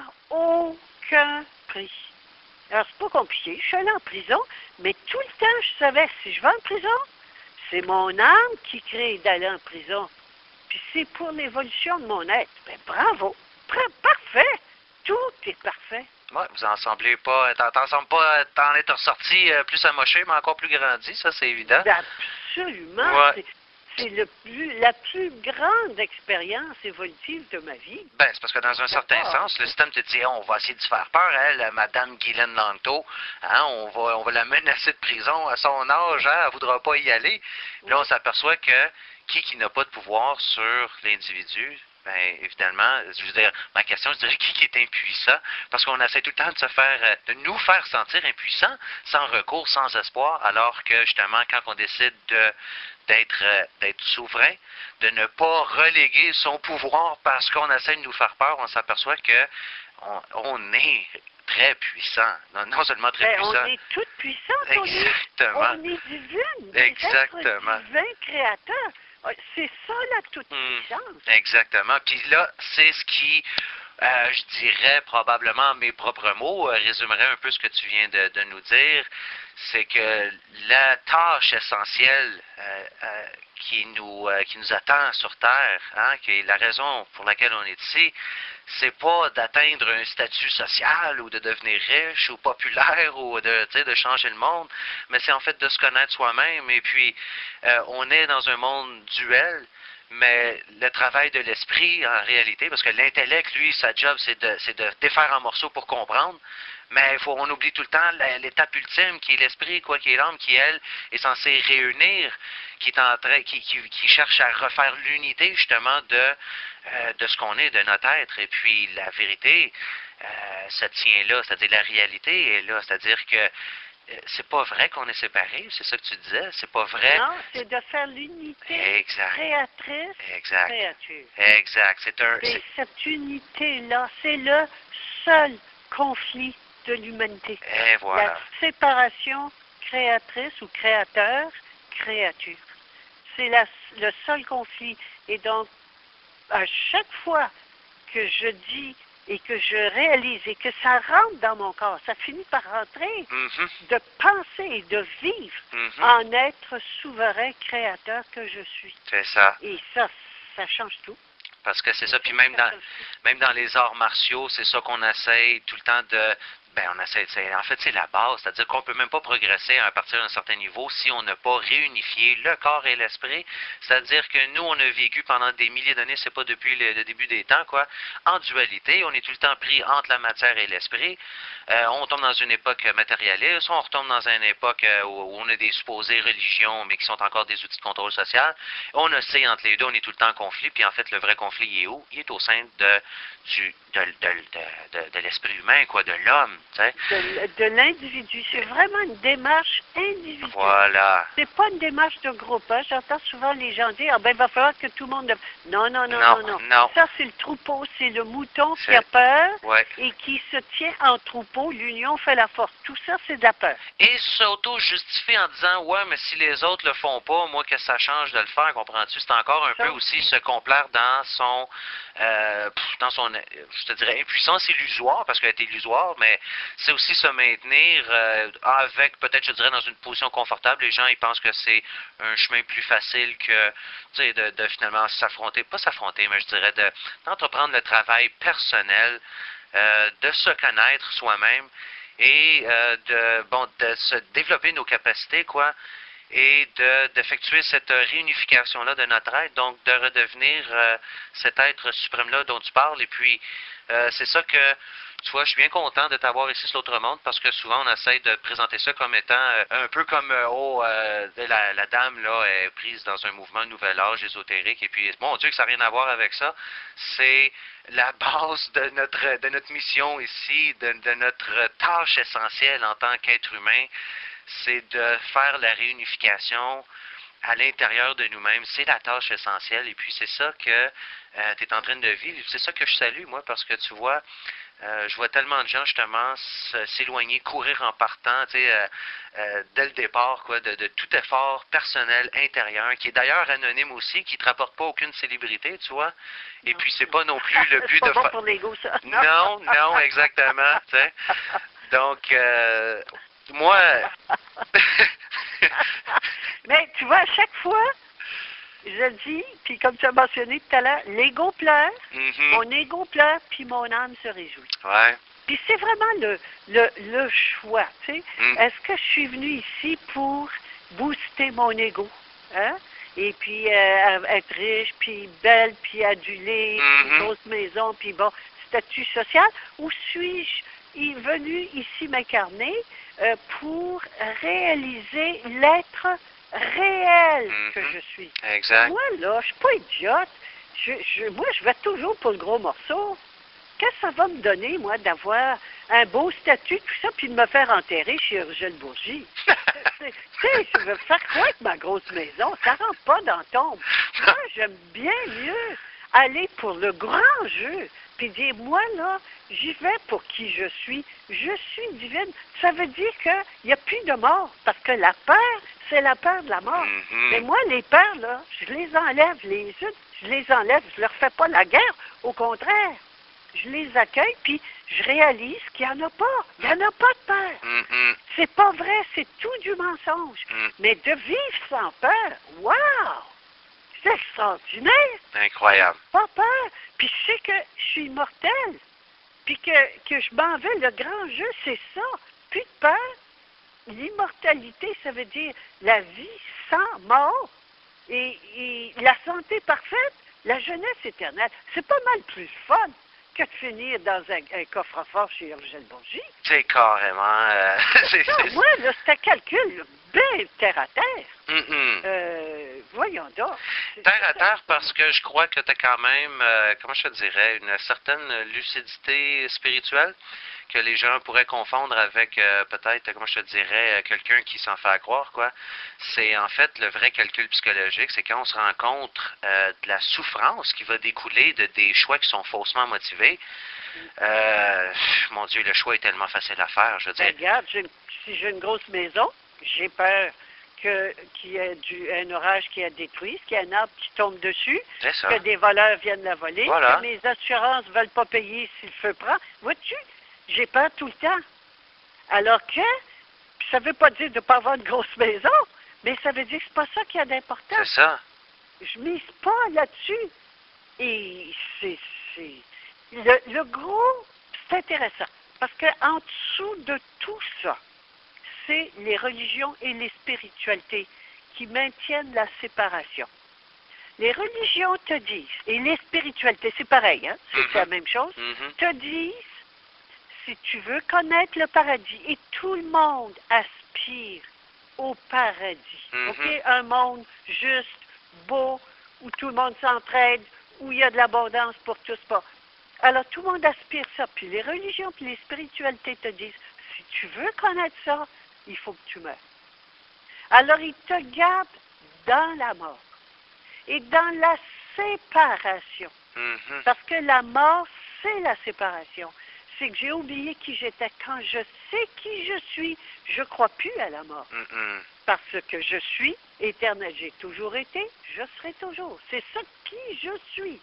aucun prix. Alors, c'est pas compliqué. Je suis allée en prison, mais tout le temps, je savais, si je vais en prison, c'est mon âme qui crée d'aller en prison. Puis c'est pour l'évolution de mon être. Bravo. Parfait. Tout est parfait. Oui, vous en semblez pas, t'en sembles pas t'en être ressorti plus amoché, mais encore plus grandi, ça c'est évident. Absolument. Ouais. C'est la plus grande expérience évolutive de ma vie. C'est parce que dans un certain sens, le système te dit, on va essayer de se faire peur, elle, Madame Guylaine Langto, on va la menacer de prison à son âge, elle ne voudra pas y aller. Puis là, on s'aperçoit que qui n'a pas de pouvoir sur l'individu, évidemment, je veux dire, ma question, je dirais qui est impuissant, parce qu'on essaie tout le temps de nous faire sentir impuissants, sans recours, sans espoir, alors que justement, quand on décide d'être souverain, de ne pas reléguer son pouvoir parce qu'on essaie de nous faire peur, on s'aperçoit que on est très puissant, non seulement très puissant. On est toute puissante, exactement. On est divine, exactement. Divin créateur. C'est ça la toute-puissance. Exactement. Puis là, c'est ce qui, je dirais probablement mes propres mots, résumerait un peu ce que tu viens de nous dire. C'est que la tâche essentielle qui nous attend sur Terre, qui est la raison pour laquelle on est ici, c'est pas d'atteindre un statut social ou de devenir riche ou populaire ou de changer le monde, mais c'est en fait de se connaître soi-même. Et puis, on est dans un monde duel, mais le travail de l'esprit, en réalité, parce que l'intellect, lui, sa job, c'est de défaire en morceaux pour comprendre. Mais on oublie tout le temps l'étape ultime qui est l'esprit, qui est l'âme, qui, elle, est censée réunir, qui cherche à refaire l'unité, justement, de ce qu'on est, de notre être. Et puis, la vérité se tient là, c'est-à-dire la réalité est là, c'est-à-dire que c'est pas vrai qu'on est séparés, c'est ça que tu disais, c'est pas vrai. Non, c'est de faire l'unité créatrice, créature. Exact. Et cette unité-là, c'est le seul conflit de l'humanité. Et voilà. La séparation créatrice ou créateur-créature. C'est le seul conflit. Et donc, à chaque fois que je dis et que je réalise et que ça rentre dans mon corps, ça finit par rentrer, de penser et de vivre en être souverain créateur que je suis. C'est ça. Et ça change tout. Parce que c'est ça, puis même dans les arts martiaux, c'est ça qu'on essaye tout le temps de... on essaie, en fait, c'est la base, c'est-à-dire qu'on peut même pas progresser à partir d'un certain niveau si on n'a pas réunifié le corps et l'esprit. C'est-à-dire que nous, on a vécu pendant des milliers d'années, c'est pas depuis le début des temps, quoi, en dualité. On est tout le temps pris entre la matière et l'esprit. On tombe dans une époque matérialiste, on retombe dans une époque où on a des supposées religions, mais qui sont encore des outils de contrôle social. On oscille entre les deux, on est tout le temps en conflit, puis en fait, le vrai conflit, il est où? Il est au sein de l'esprit humain, quoi, de l'homme. De l'individu. C'est vraiment une démarche individuelle. Voilà. C'est pas une démarche de groupe. Hein. J'entends souvent les gens dire, il va falloir que tout le monde... Non. Ça, c'est le troupeau, c'est le mouton qui a peur et qui se tient en troupeau. L'union fait la force. Tout ça, c'est de la peur. Et s'auto-justifier en disant, ouais, mais si les autres le font pas, moi, que ça change de le faire, comprends-tu? C'est encore un peu aussi se complaire dans son... je te dirais, impuissance illusoire, parce qu'elle est illusoire, mais c'est aussi se maintenir avec, peut-être, je dirais, dans une position confortable. Les gens, ils pensent que c'est un chemin plus facile que, tu sais, de finalement s'affronter, pas s'affronter, mais je dirais d'entreprendre le travail personnel, de se connaître soi-même et de se développer nos capacités, quoi, et d'effectuer cette réunification-là de notre être, donc de redevenir cet être suprême-là dont tu parles. Et puis, c'est ça que, tu vois, je suis bien content de t'avoir ici sur l'autre monde, parce que souvent, on essaie de présenter ça comme étant un peu comme, la dame, là, est prise dans un mouvement nouvel âge ésotérique, et puis, mon Dieu, que ça n'a rien à voir avec ça. C'est la base de notre mission ici, de notre tâche essentielle en tant qu'être humain, c'est de faire la réunification à l'intérieur de nous-mêmes. C'est la tâche essentielle. Et puis, c'est ça que tu es en train de vivre. C'est ça que je salue, moi, parce que tu vois, je vois tellement de gens, justement, s'éloigner, courir en partant, tu sais, dès le départ, quoi, de tout effort personnel, intérieur, qui est d'ailleurs anonyme aussi, qui ne te rapporte pas aucune célébrité, tu vois. Et puis, c'est pas non plus le but de faire... pour l'ego, ça. Non, exactement, tu sais. Donc, moi... Mais tu vois, à chaque fois, je dis, puis comme tu as mentionné tout à l'heure, l'ego pleure, mon ego pleure, puis mon âme se réjouit. Ouais. Puis c'est vraiment le choix, tu sais. Est-ce que je suis venue ici pour booster mon ego, hein? Et puis être riche, puis belle, puis adulée, puis grosse maison, puis bon, statut social, ou suis-je venue ici m'incarner pour réaliser l'être réel que je suis. Exact. Moi, là, je suis pas idiote. Moi, je vais toujours pour le gros morceau. Qu'est-ce que ça va me donner, moi, d'avoir un beau statut, tout ça, puis de me faire enterrer chez Urgel Bourgie? Tu sais, je veux faire quoi avec ma grosse maison? Ça rentre pas dans le tombe. Moi, j'aime bien mieux aller pour le grand jeu, puis dire, moi, là, j'y vais pour qui je suis. Je suis divine. Ça veut dire qu'il n'y a plus de mort, parce que la peur, c'est la peur de la mort. Mais moi, les peurs, là, je les enlève, je les enlève. Je leur fais pas la guerre. Au contraire, je les accueille, puis je réalise qu'il n'y en a pas. Il n'y en a pas de peur. C'est pas vrai, c'est tout du mensonge. Mais de vivre sans peur, wow! C'est extraordinaire. Incroyable. Pas peur. Puis je sais que je suis immortelle. Puis que je m'en vais. Le grand jeu, c'est ça. Plus de peur. L'immortalité, ça veut dire la vie sans mort. Et la santé parfaite, la jeunesse éternelle. C'est pas mal plus fun que de finir dans un coffre-fort chez Urgel Bourgie. C'est carrément... Moi, là, c'est un calcul bien terre à terre. Voyons donc. Terre à terre, parce que je crois que tu as quand même, comment je te dirais, une certaine lucidité spirituelle que les gens pourraient confondre avec peut-être, comment je te dirais, quelqu'un qui s'en fait croire, quoi. C'est en fait le vrai calcul psychologique, c'est quand on se rend compte de la souffrance qui va découler de des choix qui sont faussement motivés. Mon Dieu, le choix est tellement facile à faire, je veux dire. Regarde, si j'ai une grosse maison, j'ai peur qu'il y ait un orage qui a détruit, qu'il y a un arbre qui tombe dessus, C'est ça. que des voleurs viennent la voler, Voilà. que mes assurances ne veulent pas payer si le feu prend. Vois-tu, j'ai peur tout le temps. Alors que, ça ne veut pas dire de ne pas avoir une grosse maison, mais ça veut dire que c'est pas ça qui a d'important. C'est ça. Je mise pas là-dessus. Et le gros, c'est intéressant. Parce qu'en dessous de tout ça, c'est les religions et les spiritualités qui maintiennent la séparation. Les religions te disent, et les spiritualités, c'est pareil, hein, c'est la même chose, te disent, si tu veux connaître le paradis, et tout le monde aspire au paradis, ok? Un monde juste, beau, où tout le monde s'entraide, où il y a de l'abondance pour tous. Alors, tout le monde aspire ça. Puis les religions, puis les spiritualités te disent, si tu veux connaître ça, il faut que tu meurs. Alors, ils te gardent dans la mort et dans la séparation. Parce que la mort, c'est la séparation. C'est que j'ai oublié qui j'étais. Quand je sais qui je suis, je ne crois plus à la mort. Parce que je suis éternel. J'ai toujours été, je serai toujours. C'est ça qui je suis.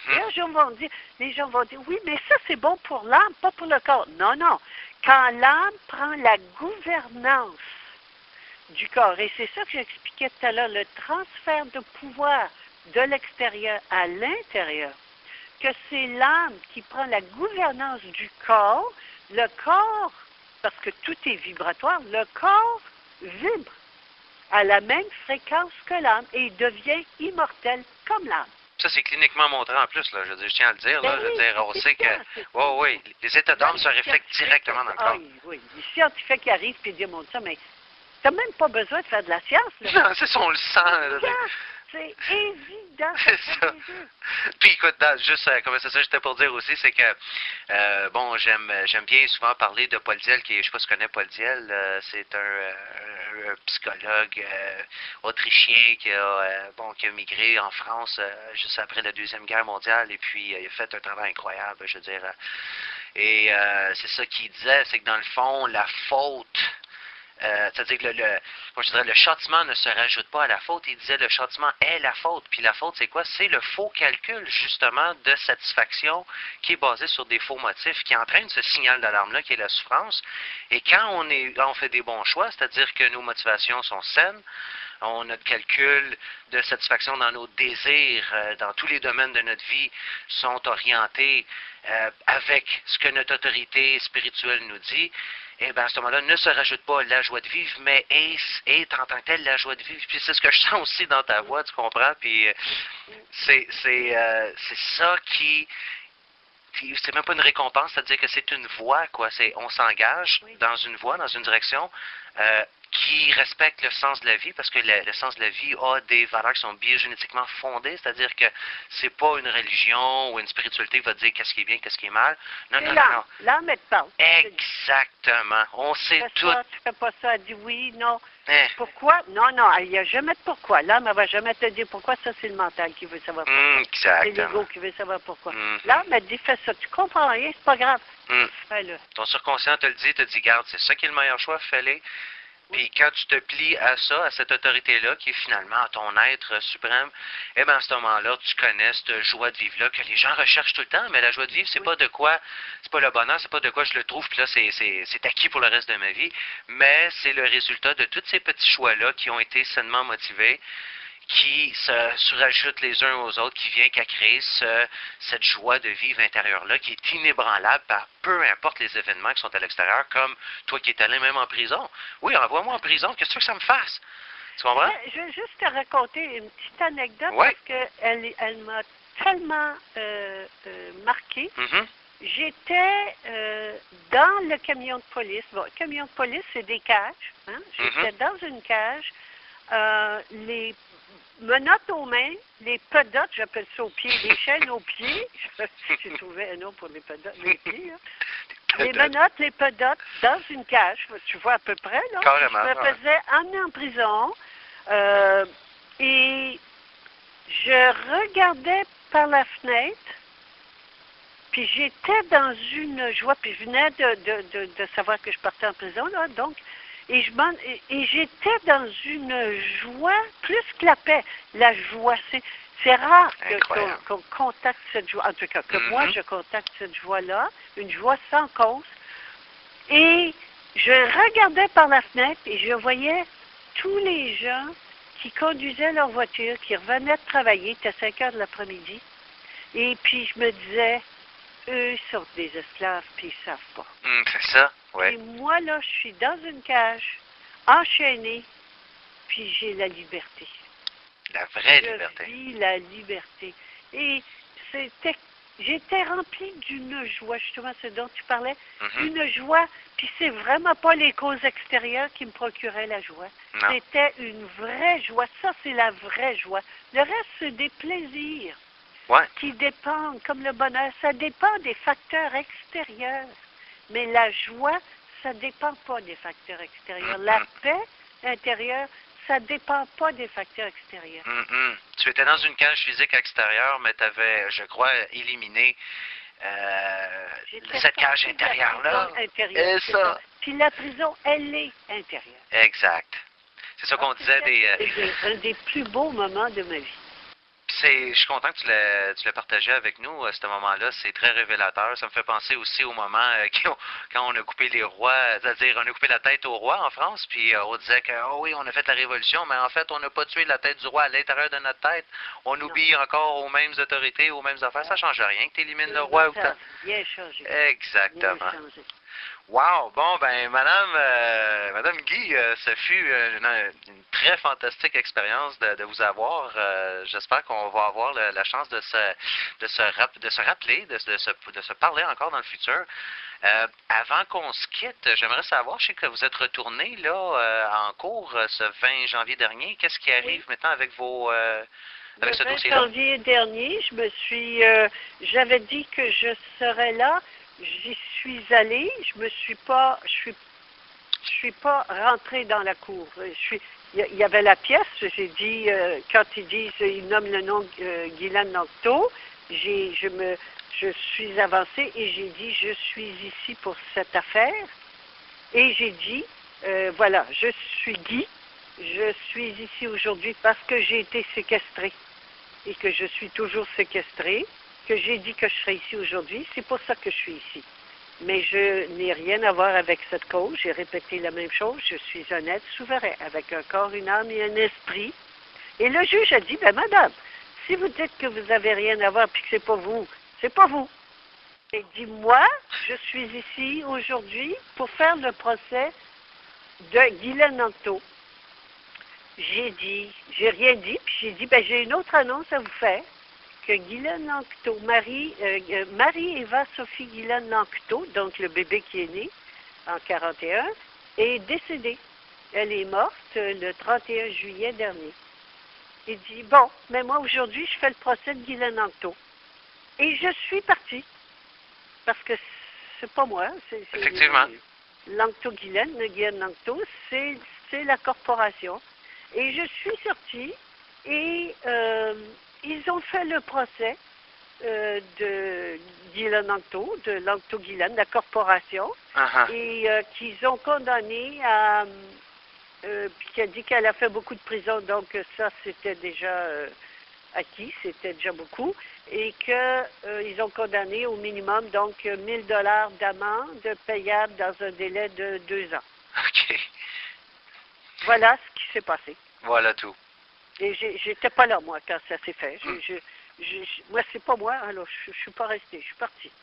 Les gens vont dire, oui, mais ça c'est bon pour l'âme, pas pour le corps. Non, non. Quand l'âme prend la gouvernance du corps, et c'est ça que j'expliquais tout à l'heure, le transfert de pouvoir de l'extérieur à l'intérieur, que c'est l'âme qui prend la gouvernance du corps, le corps, parce que tout est vibratoire, le corps vibre à la même fréquence que l'âme et il devient immortel comme l'âme. Ça, c'est cliniquement montré en plus, là. Je tiens à le dire, là. Je veux dire, on sait que... Oui, les états d'âme se reflètent directement dans le corps. Oui, les scientifiques qui arrivent et démontrent ça, mais t'as même pas besoin de faire de la science, là. Non, c'est ça, on le sent. C'est évident. C'est ça. Puis écoute, juste comme ça, j'étais pour dire aussi, c'est que bon, j'aime bien souvent parler de Paul Diel, qui, je sais pas si tu connais Paul Diel, c'est un psychologue autrichien qui a migré en France juste après la Deuxième Guerre mondiale, et puis il a fait un travail incroyable, je veux dire. Et c'est ça qu'il disait, c'est que dans le fond, la faute. C'est-à-dire que le châtiment ne se rajoute pas à la faute. Il disait le châtiment est la faute. Puis la faute, c'est quoi? C'est le faux calcul, justement, de satisfaction qui est basé sur des faux motifs, qui entraîne ce signal d'alarme-là qui est la souffrance. Et quand on fait des bons choix, c'est-à-dire que nos motivations sont saines, notre calcul de satisfaction dans nos désirs, dans tous les domaines de notre vie, sont orientés avec ce que notre autorité spirituelle nous dit, et bien à ce moment-là, ne se rajoute pas la joie de vivre, mais est en tant que tel la joie de vivre. Puis c'est ce que je sens aussi dans ta voix, tu comprends? Puis c'est ça qui... C'est même pas une récompense, c'est-à-dire que c'est une voie, quoi. On s'engage dans une voie, dans une direction qui respecte le sens de la vie, parce que le sens de la vie a des valeurs qui sont biogénétiquement fondées, c'est-à-dire que c'est pas une religion ou une spiritualité qui va dire qu'est-ce qui est bien, qu'est-ce qui est mal. Non, non, non. L'âme, elle te parle. Exactement. On sait tout. Tu fais pas ça, elle dit oui, non. Pourquoi? Non, non, il n'y a jamais de pourquoi. L'âme, elle va jamais te dire pourquoi. Ça, c'est le mental qui veut savoir pourquoi. Exactement. C'est l'ego qui veut savoir pourquoi. L'âme, elle te dit fais ça. Tu comprends rien, c'est pas grave. Fais-le. Ton subconscient te le dit, garde, c'est ça qui est le meilleur choix, fais-le. Puis quand tu te plies à ça, à cette autorité-là, qui est finalement ton être suprême, eh bien à ce moment-là, tu connais cette joie de vivre-là que les gens recherchent tout le temps, mais la joie de vivre, c'est pas de quoi, c'est pas le bonheur, c'est pas de quoi je le trouve, puis là, c'est acquis pour le reste de ma vie, mais c'est le résultat de tous ces petits choix-là qui ont été sainement motivés, qui se surajoutent les uns aux autres, qui vient qu'à créer cette joie de vivre intérieure-là, qui est inébranlable par peu importe les événements qui sont à l'extérieur, comme toi qui es allé même en prison. Oui, envoie-moi en prison, qu'est-ce que tu veux que ça me fasse? Tu comprends? Je vais juste te raconter une petite anecdote, parce qu'elle m'a tellement marquée. J'étais dans le camion de police. Bon, le camion de police, c'est des cages. Hein? J'étais dans une cage. Les menottes aux mains, les pedotes, j'appelle ça aux pieds, les chaînes aux pieds. J'ai trouvé un nom pour les pedotes, les pieds. Hein. Les menottes, les pedotes, dans une cage. Tu vois à peu près, là. Carrément. Je me faisais emmener en prison. Et je regardais par la fenêtre. Puis j'étais dans une joie. Puis je venais de savoir que je partais en prison, là. Donc, Et j'étais dans une joie plus que la paix. La joie, c'est rare qu'on contacte cette joie. En tout cas, que moi, je contacte cette joie-là, une joie sans cause. Et je regardais par la fenêtre et je voyais tous les gens qui conduisaient leur voiture, qui revenaient de travailler, c'était 5 heures de l'après-midi. Et puis, je me disais, eux sont des esclaves, puis ils ne savent pas. C'est ça, oui. Et moi, là, je suis dans une cage, enchaînée, puis j'ai la liberté. La vraie liberté. Je vis la liberté. Et j'étais remplie d'une joie, justement, ce dont tu parlais, une joie, puis c'est vraiment pas les causes extérieures qui me procuraient la joie. Non. C'était une vraie joie. Ça, c'est la vraie joie. Le reste, c'est des plaisirs. Ouais. Qui dépendent, comme le bonheur, ça dépend des facteurs extérieurs. Mais la joie, ça ne dépend pas des facteurs extérieurs. La paix intérieure, ça ne dépend pas des facteurs extérieurs. Tu étais dans une cage physique extérieure, mais tu avais, je crois, éliminé cette cage intérieure-là. Et ça. Puis la prison, elle est intérieure. Exact. C'est ça qu'on disait un des plus beaux moments de ma vie. Je suis content que tu l'as partagé avec nous à ce moment-là. C'est très révélateur. Ça me fait penser aussi au moment quand on a coupé les rois, c'est-à-dire on a coupé la tête au roi en France, puis on disait que oui, on a fait la révolution, mais en fait, on n'a pas tué la tête du roi à l'intérieur de notre tête. On obéit encore aux mêmes autorités, aux mêmes affaires. Ça ne change rien que tu élimines le roi. Bien changé. Exactement. Bien changé. Wow! Bon, ben, Madame Guy, ce fut une très fantastique expérience de vous avoir. J'espère qu'on va avoir la chance de se rappeler, de se parler encore dans le futur. Avant qu'on se quitte, j'aimerais savoir, je sais que vous êtes retourné là en cours ce 20 janvier dernier. Qu'est-ce qui arrive maintenant avec avec ce dossier-là? Le 20 janvier dernier, j'avais dit que je serais là. J'y suis allée, je suis pas rentrée dans la cour. Il y avait la pièce, j'ai dit, quand ils nomment le nom Guylaine Nancto, je suis avancée et j'ai dit, je suis ici pour cette affaire. Et j'ai dit, voilà, je suis Guy, je suis ici aujourd'hui parce que j'ai été séquestrée et que je suis toujours séquestrée. Que j'ai dit que je serais ici aujourd'hui, c'est pour ça que je suis ici. Mais je n'ai rien à voir avec cette cause. J'ai répété la même chose. Je suis un être souverain, avec un corps, une âme et un esprit. Et le juge a dit, ben madame, si vous dites que vous n'avez rien à voir puis que c'est pas vous, c'est pas vous. Et dit, moi, je suis ici aujourd'hui pour faire le procès de Guylaine Nancto. J'ai rien dit, puis j'ai dit, ben j'ai une autre annonce à vous faire. Que Guylaine Nancto, Marie-Eva Sophie Guylaine Nancto, donc le bébé qui est né en 1941, est décédée. Elle est morte le 31 juillet dernier. Il dit, bon, mais moi aujourd'hui, je fais le procès de Guylaine Nancto. Et je suis partie. Parce que c'est pas moi. Effectivement. Nancto Guylaine Nancto, c'est la corporation. Et je suis sortie et ils ont fait le procès de Guylaine Nancto, de Nancto Guylaine, la corporation, et qu'ils ont condamné à... puis qui a dit qu'elle a fait beaucoup de prison, donc ça c'était déjà acquis, c'était déjà beaucoup, et qu'ils ont condamné au minimum donc 1000 $ d'amende payable dans un délai de 2 ans. OK. Voilà ce qui s'est passé. Voilà tout. Et j'étais pas là, moi, quand ça s'est fait. Moi, c'est pas moi, alors je suis pas restée, je suis partie.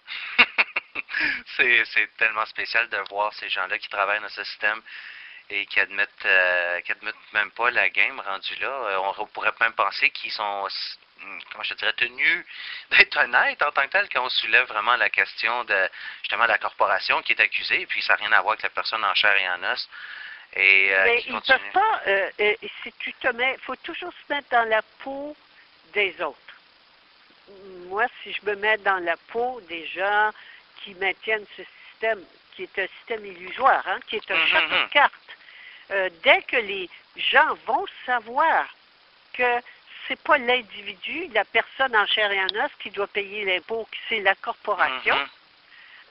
C'est tellement spécial de voir ces gens-là qui travaillent dans ce système et qui admettent même pas la game rendue là. On pourrait même penser qu'ils sont, comment je dirais, tenus d'être honnêtes en tant que tel quand on soulève vraiment la question de justement la corporation qui est accusée, et puis ça n'a rien à voir avec la personne en chair et en os. Mais ils ne peuvent pas, si tu te mets, il faut toujours se mettre dans la peau des autres. Moi, si je me mets dans la peau des gens qui maintiennent ce système, qui est un système illusoire, hein, qui est un château de cartes, dès que les gens vont savoir que c'est pas l'individu, la personne en chair et en os qui doit payer l'impôt, que c'est la corporation,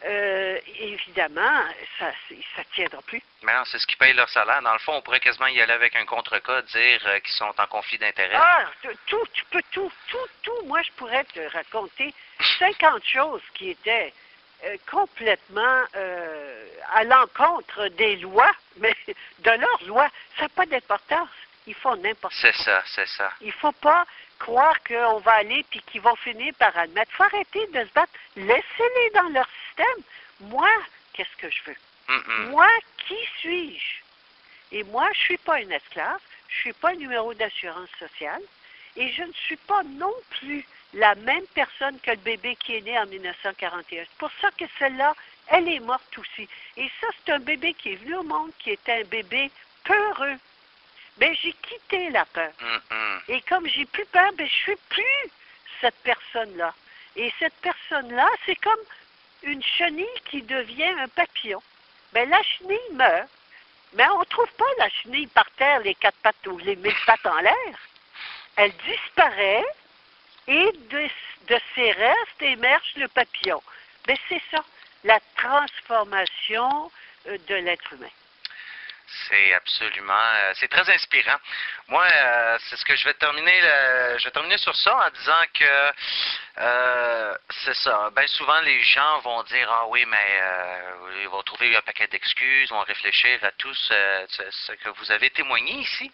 évidemment, ça tiendra plus. Mais non, c'est ce qui paye leur salaire. Dans le fond, on pourrait quasiment y aller avec un contre-cas, dire qu'ils sont en conflit d'intérêts. Ah, tu peux tout. Moi, je pourrais te raconter 50 choses qui étaient complètement à l'encontre des lois, mais de leurs lois. Ça n'a pas d'importance. Ils font n'importe quoi. C'est ça. Il ne faut pas croire qu'on va aller puis qu'ils vont finir par admettre. Il faut arrêter de se battre. Laissez-les dans leur système. Moi, qu'est-ce que je veux? Moi, qui suis-je? Et moi, je ne suis pas une esclave. Je ne suis pas un numéro d'assurance sociale. Et je ne suis pas non plus la même personne que le bébé qui est né en 1941. C'est pour ça que celle-là, elle est morte aussi. Et ça, c'est un bébé qui est venu au monde, qui était un bébé peureux. Ben, j'ai quitté la peur. Et comme j'ai plus peur, ben, je suis plus cette personne-là. Et cette personne-là, c'est comme une chenille qui devient un papillon. Ben, la chenille meurt. Mais on ne trouve pas la chenille par terre, les 4 pattes ou les 1000 pattes en l'air. Elle disparaît et de ses restes émerge le papillon. Ben, c'est ça, la transformation de l'être humain. C'est absolument, c'est très inspirant. Moi, c'est ce que je vais terminer. Je vais terminer sur ça en disant que c'est ça. Bien souvent, les gens vont dire oui, mais ils vont trouver un paquet d'excuses, vont réfléchir à tout ce que vous avez témoigné ici.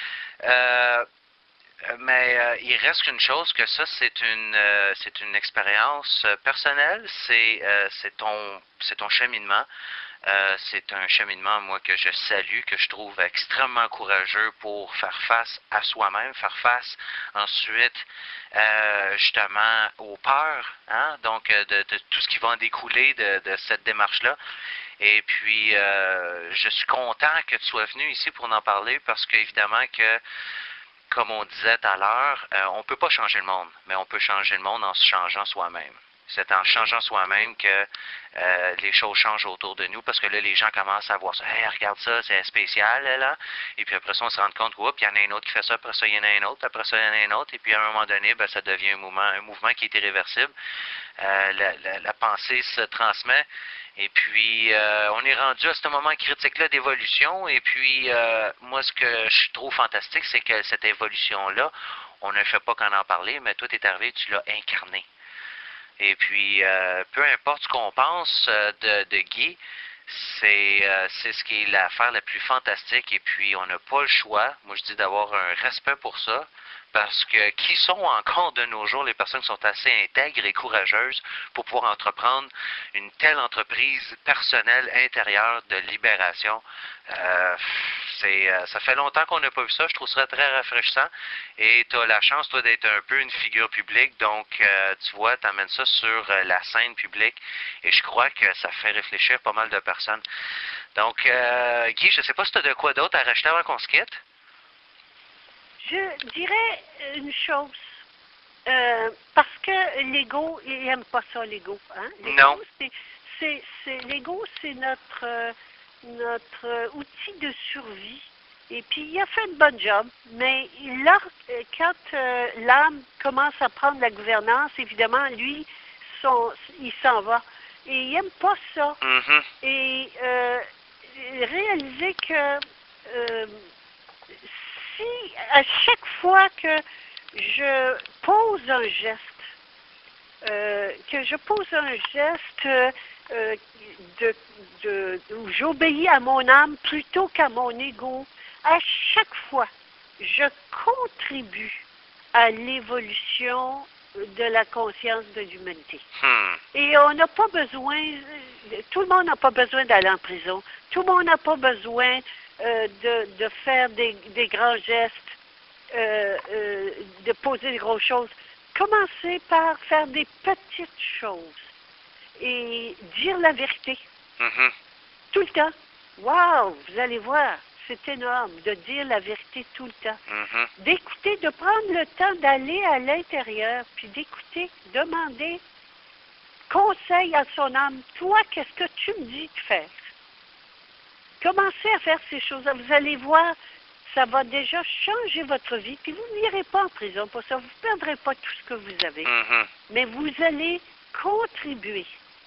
Mais il reste qu'une chose, que ça, c'est une expérience personnelle. C'est ton cheminement. C'est un cheminement, moi, que je salue, que je trouve extrêmement courageux pour faire face à soi-même, faire face ensuite, justement, aux peurs, hein, donc de tout ce qui va en découler de cette démarche-là. Et puis, je suis content que tu sois venu ici pour en parler parce qu'évidemment que, comme on disait tout à l'heure, on ne peut pas changer le monde, mais on peut changer le monde en se changeant soi-même. C'est en changeant soi-même que les choses changent autour de nous, parce que là, les gens commencent à voir ça. Hey, regarde ça, c'est spécial, là. Et puis après ça, on se rend compte qu'il y en a un autre qui fait ça, après ça, il y en a un autre, après ça, il y en a un autre. Et puis à un moment donné, ben, ça devient un mouvement qui est irréversible. La pensée se transmet. Et puis, on est rendu à ce moment critique-là d'évolution. Et puis, moi, ce que je trouve fantastique, c'est que cette évolution-là, on ne fait pas qu'en parler, mais toi, t'es arrivé, tu l'as incarné. Et puis, peu importe ce qu'on pense de Guy, c'est ce qui est l'affaire la plus fantastique. Et puis, on n'a pas le choix, moi je dis, d'avoir un respect pour ça. Parce que qui sont encore de nos jours les personnes qui sont assez intègres et courageuses pour pouvoir entreprendre une telle entreprise personnelle intérieure de libération? Ça fait longtemps qu'on n'a pas vu ça. Je trouve ça très rafraîchissant. Et tu as la chance, toi, d'être un peu une figure publique. Donc, tu vois, tu amènes ça sur la scène publique. Et je crois que ça fait réfléchir pas mal de personnes. Donc, Guy, je ne sais pas si tu as de quoi d'autre à rajouter avant qu'on se quitte. Je dirais une chose, parce que l'ego, il n'aime pas ça, l'ego. Hein? Non. L'ego, c'est notre outil de survie. Et puis, il a fait un bon job, mais là, quand l'âme commence à prendre la gouvernance, évidemment, lui, il s'en va. Et il n'aime pas ça. Mm-hmm. Et réaliser que si à chaque fois que je pose un geste, où j'obéis à mon âme plutôt qu'à mon ego, à chaque fois, je contribue à l'évolution de la conscience de l'humanité. Et on n'a pas besoin, tout le monde n'a pas besoin d'aller en prison, tout le monde n'a pas besoin de faire des grands gestes, de poser des grosses choses. Commencez par faire des petites choses et dire la vérité. Mm-hmm. Tout le temps. Wow, vous allez voir, c'est énorme de dire la vérité tout le temps. Mm-hmm. D'écouter, de prendre le temps d'aller à l'intérieur, puis d'écouter, demander conseil à son âme. Toi, qu'est-ce que tu me dis de faire? Commencez à faire ces choses-là. Vous allez voir, ça va déjà changer votre vie. Puis vous n'irez pas en prison pour ça. Vous ne perdrez pas tout ce que vous avez. Mm-hmm. Mais vous allez contribuer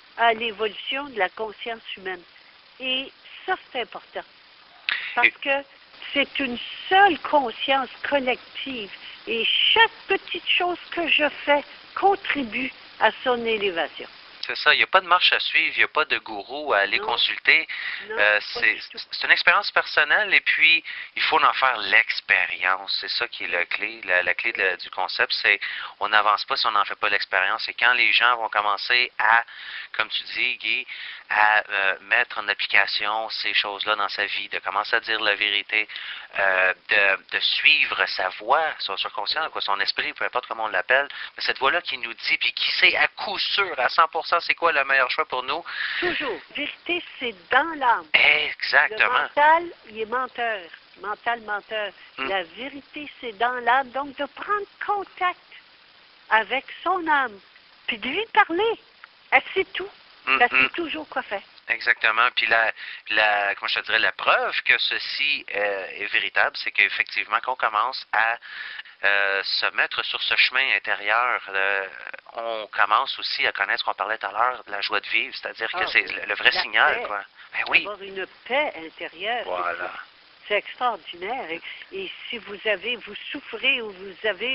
à l'évolution de la conscience humaine. Et ça, c'est important. Parce que c'est une seule conscience collective. Et chaque petite chose que je fais contribue à son élévation. C'est ça, il n'y a pas de marche à suivre, il n'y a pas de gourou à aller consulter. C'est une expérience personnelle et puis il faut en faire l'expérience. C'est ça qui est la clé. La clé du concept, c'est on n'avance pas si on n'en fait pas l'expérience. Et quand les gens vont commencer à, comme tu dis, Guy, à mettre en application ces choses-là dans sa vie, de commencer à dire la vérité, de suivre sa voix, son subconscient, quoi, son esprit, peu importe comment on l'appelle, mais cette voix-là qui nous dit, puis qui sait à coup sûr, à 100%, c'est quoi le meilleur choix pour nous. Toujours. Vérité, c'est dans l'âme. Exactement. Le mental, il est menteur. Mental. La vérité, c'est dans l'âme. Donc, de prendre contact avec son âme, puis de lui parler. Elle sait tout. Elle sait toujours quoi faire. Exactement. Puis comment je te dirais, la preuve que ceci est véritable, c'est qu'effectivement, qu'on commence à se mettre sur ce chemin intérieur, on commence aussi à connaître ce qu'on parlait tout à l'heure, la joie de vivre, c'est-à-dire que c'est le vrai signal, paix. quoi. Ben oui. Avoir une paix intérieure. Voilà. C'est extraordinaire. Et si vous souffrez ou vous avez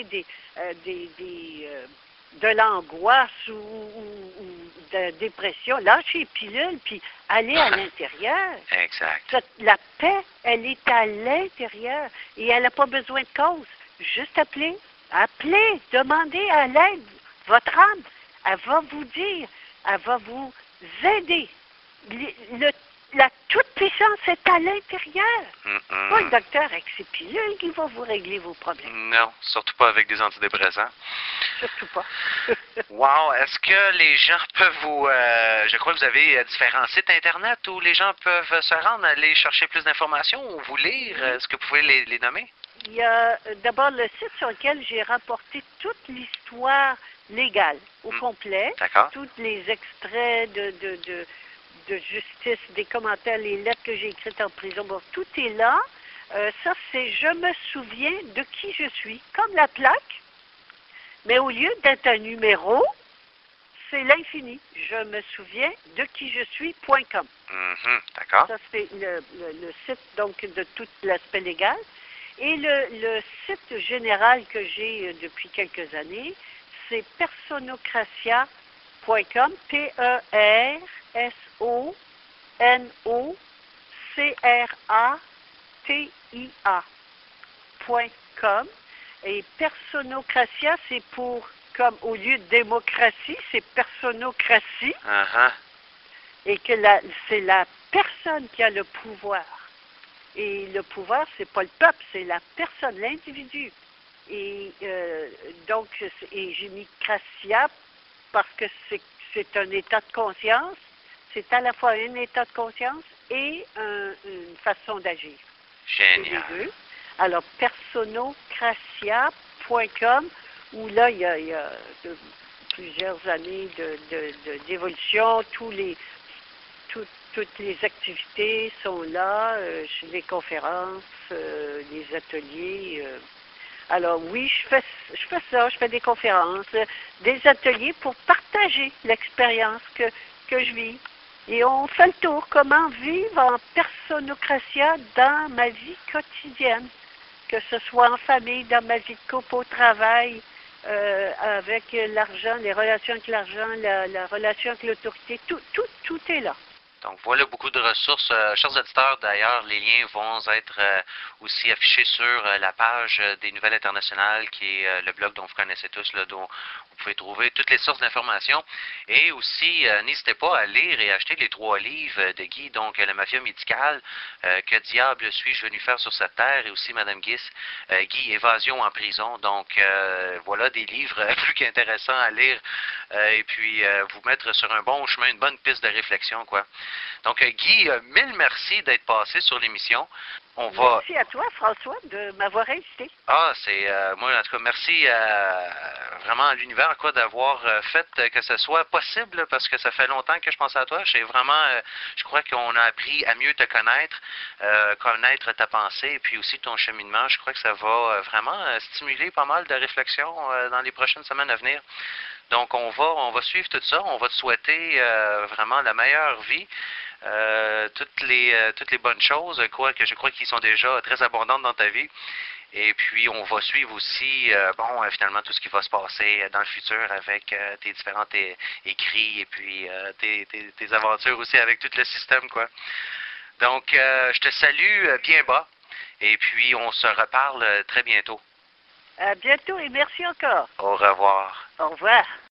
de l'angoisse ou de la dépression, lâchez les pilules, puis allez à l'intérieur. Exact. La paix, elle est à l'intérieur et elle n'a pas besoin de cause. Juste appelez, demandez à l'aide. Votre âme, elle va vous dire, elle va vous aider. La toute-puissance est à l'intérieur. Pas le docteur avec ses pilules qui va vous régler vos problèmes. Non, surtout pas avec des antidépresseurs. Surtout pas. Wow! Est-ce que les gens peuvent vous... je crois que vous avez différents sites Internet où les gens peuvent se rendre, aller chercher plus d'informations ou vous lire. Est-ce que vous pouvez les nommer? Il y a d'abord le site sur lequel j'ai rapporté toute l'histoire légale au complet. D'accord. Tous les extraits de justice, des commentaires, les lettres que j'ai écrites en prison. Bon, tout est là. Ça, c'est « Je me souviens de qui je suis », comme la plaque. Mais au lieu d'être un numéro, c'est l'infini. Je me souviens de qui je suis.com. D'accord. Ça, c'est le site donc de tout l'aspect légal. Et le site général que j'ai depuis quelques années, c'est personocratia.com, personocratia.com. Et personocratia, c'est pour, comme au lieu de démocratie, c'est personocratie. Et que c'est la personne qui a le pouvoir. Et le pouvoir, c'est pas le peuple, c'est la personne, l'individu. Et donc, j'ai mis Cratia parce que c'est un état de conscience. C'est à la fois un état de conscience et une façon d'agir. Génial. Les deux. Alors, personocratia.com, où là, il y a plusieurs années d'évolution. Toutes les activités sont là, les conférences, les ateliers. Alors oui, je fais ça, je fais des conférences, des ateliers pour partager l'expérience que je vis. Et on fait le tour, comment vivre en personocratia dans ma vie quotidienne, que ce soit en famille, dans ma vie de couple, au travail, avec l'argent, les relations avec l'argent, la relation avec l'autorité, tout est là. Donc voilà beaucoup de ressources. Chers auditeurs, d'ailleurs, les liens vont être aussi affichés sur la page des Nouvelles Internationales, qui est le blog dont vous connaissez tous, là, dont vous pouvez trouver toutes les sources d'informations. Et aussi, n'hésitez pas à lire et acheter les 3 livres de Guy, donc La mafia médicale, Que diable suis-je venu faire sur cette terre, et aussi Madame Guy, Évasion en prison. Donc voilà des livres plus qu'intéressants à lire et puis vous mettre sur un bon chemin, une bonne piste de réflexion, quoi. Donc, Guy, mille merci d'être passé sur l'émission. Merci à toi, François, de m'avoir invité. Moi, en tout cas, merci vraiment à l'univers, quoi, d'avoir fait que ce soit possible, parce que ça fait longtemps que je pensais à toi. Je crois qu'on a appris à mieux te connaître, connaître ta pensée, et puis aussi ton cheminement. Je crois que ça va vraiment stimuler pas mal de réflexions dans les prochaines semaines à venir. Donc, on va suivre tout ça. On va te souhaiter vraiment la meilleure vie. Toutes les bonnes choses, quoi que je crois qu'ils sont déjà très abondantes dans ta vie. Et puis, on va suivre aussi, finalement, tout ce qui va se passer dans le futur avec tes différents écrits et puis tes aventures aussi avec tout le système, quoi. Donc, je te salue bien bas et puis on se reparle très bientôt. À bientôt et merci encore. Au revoir. Au revoir.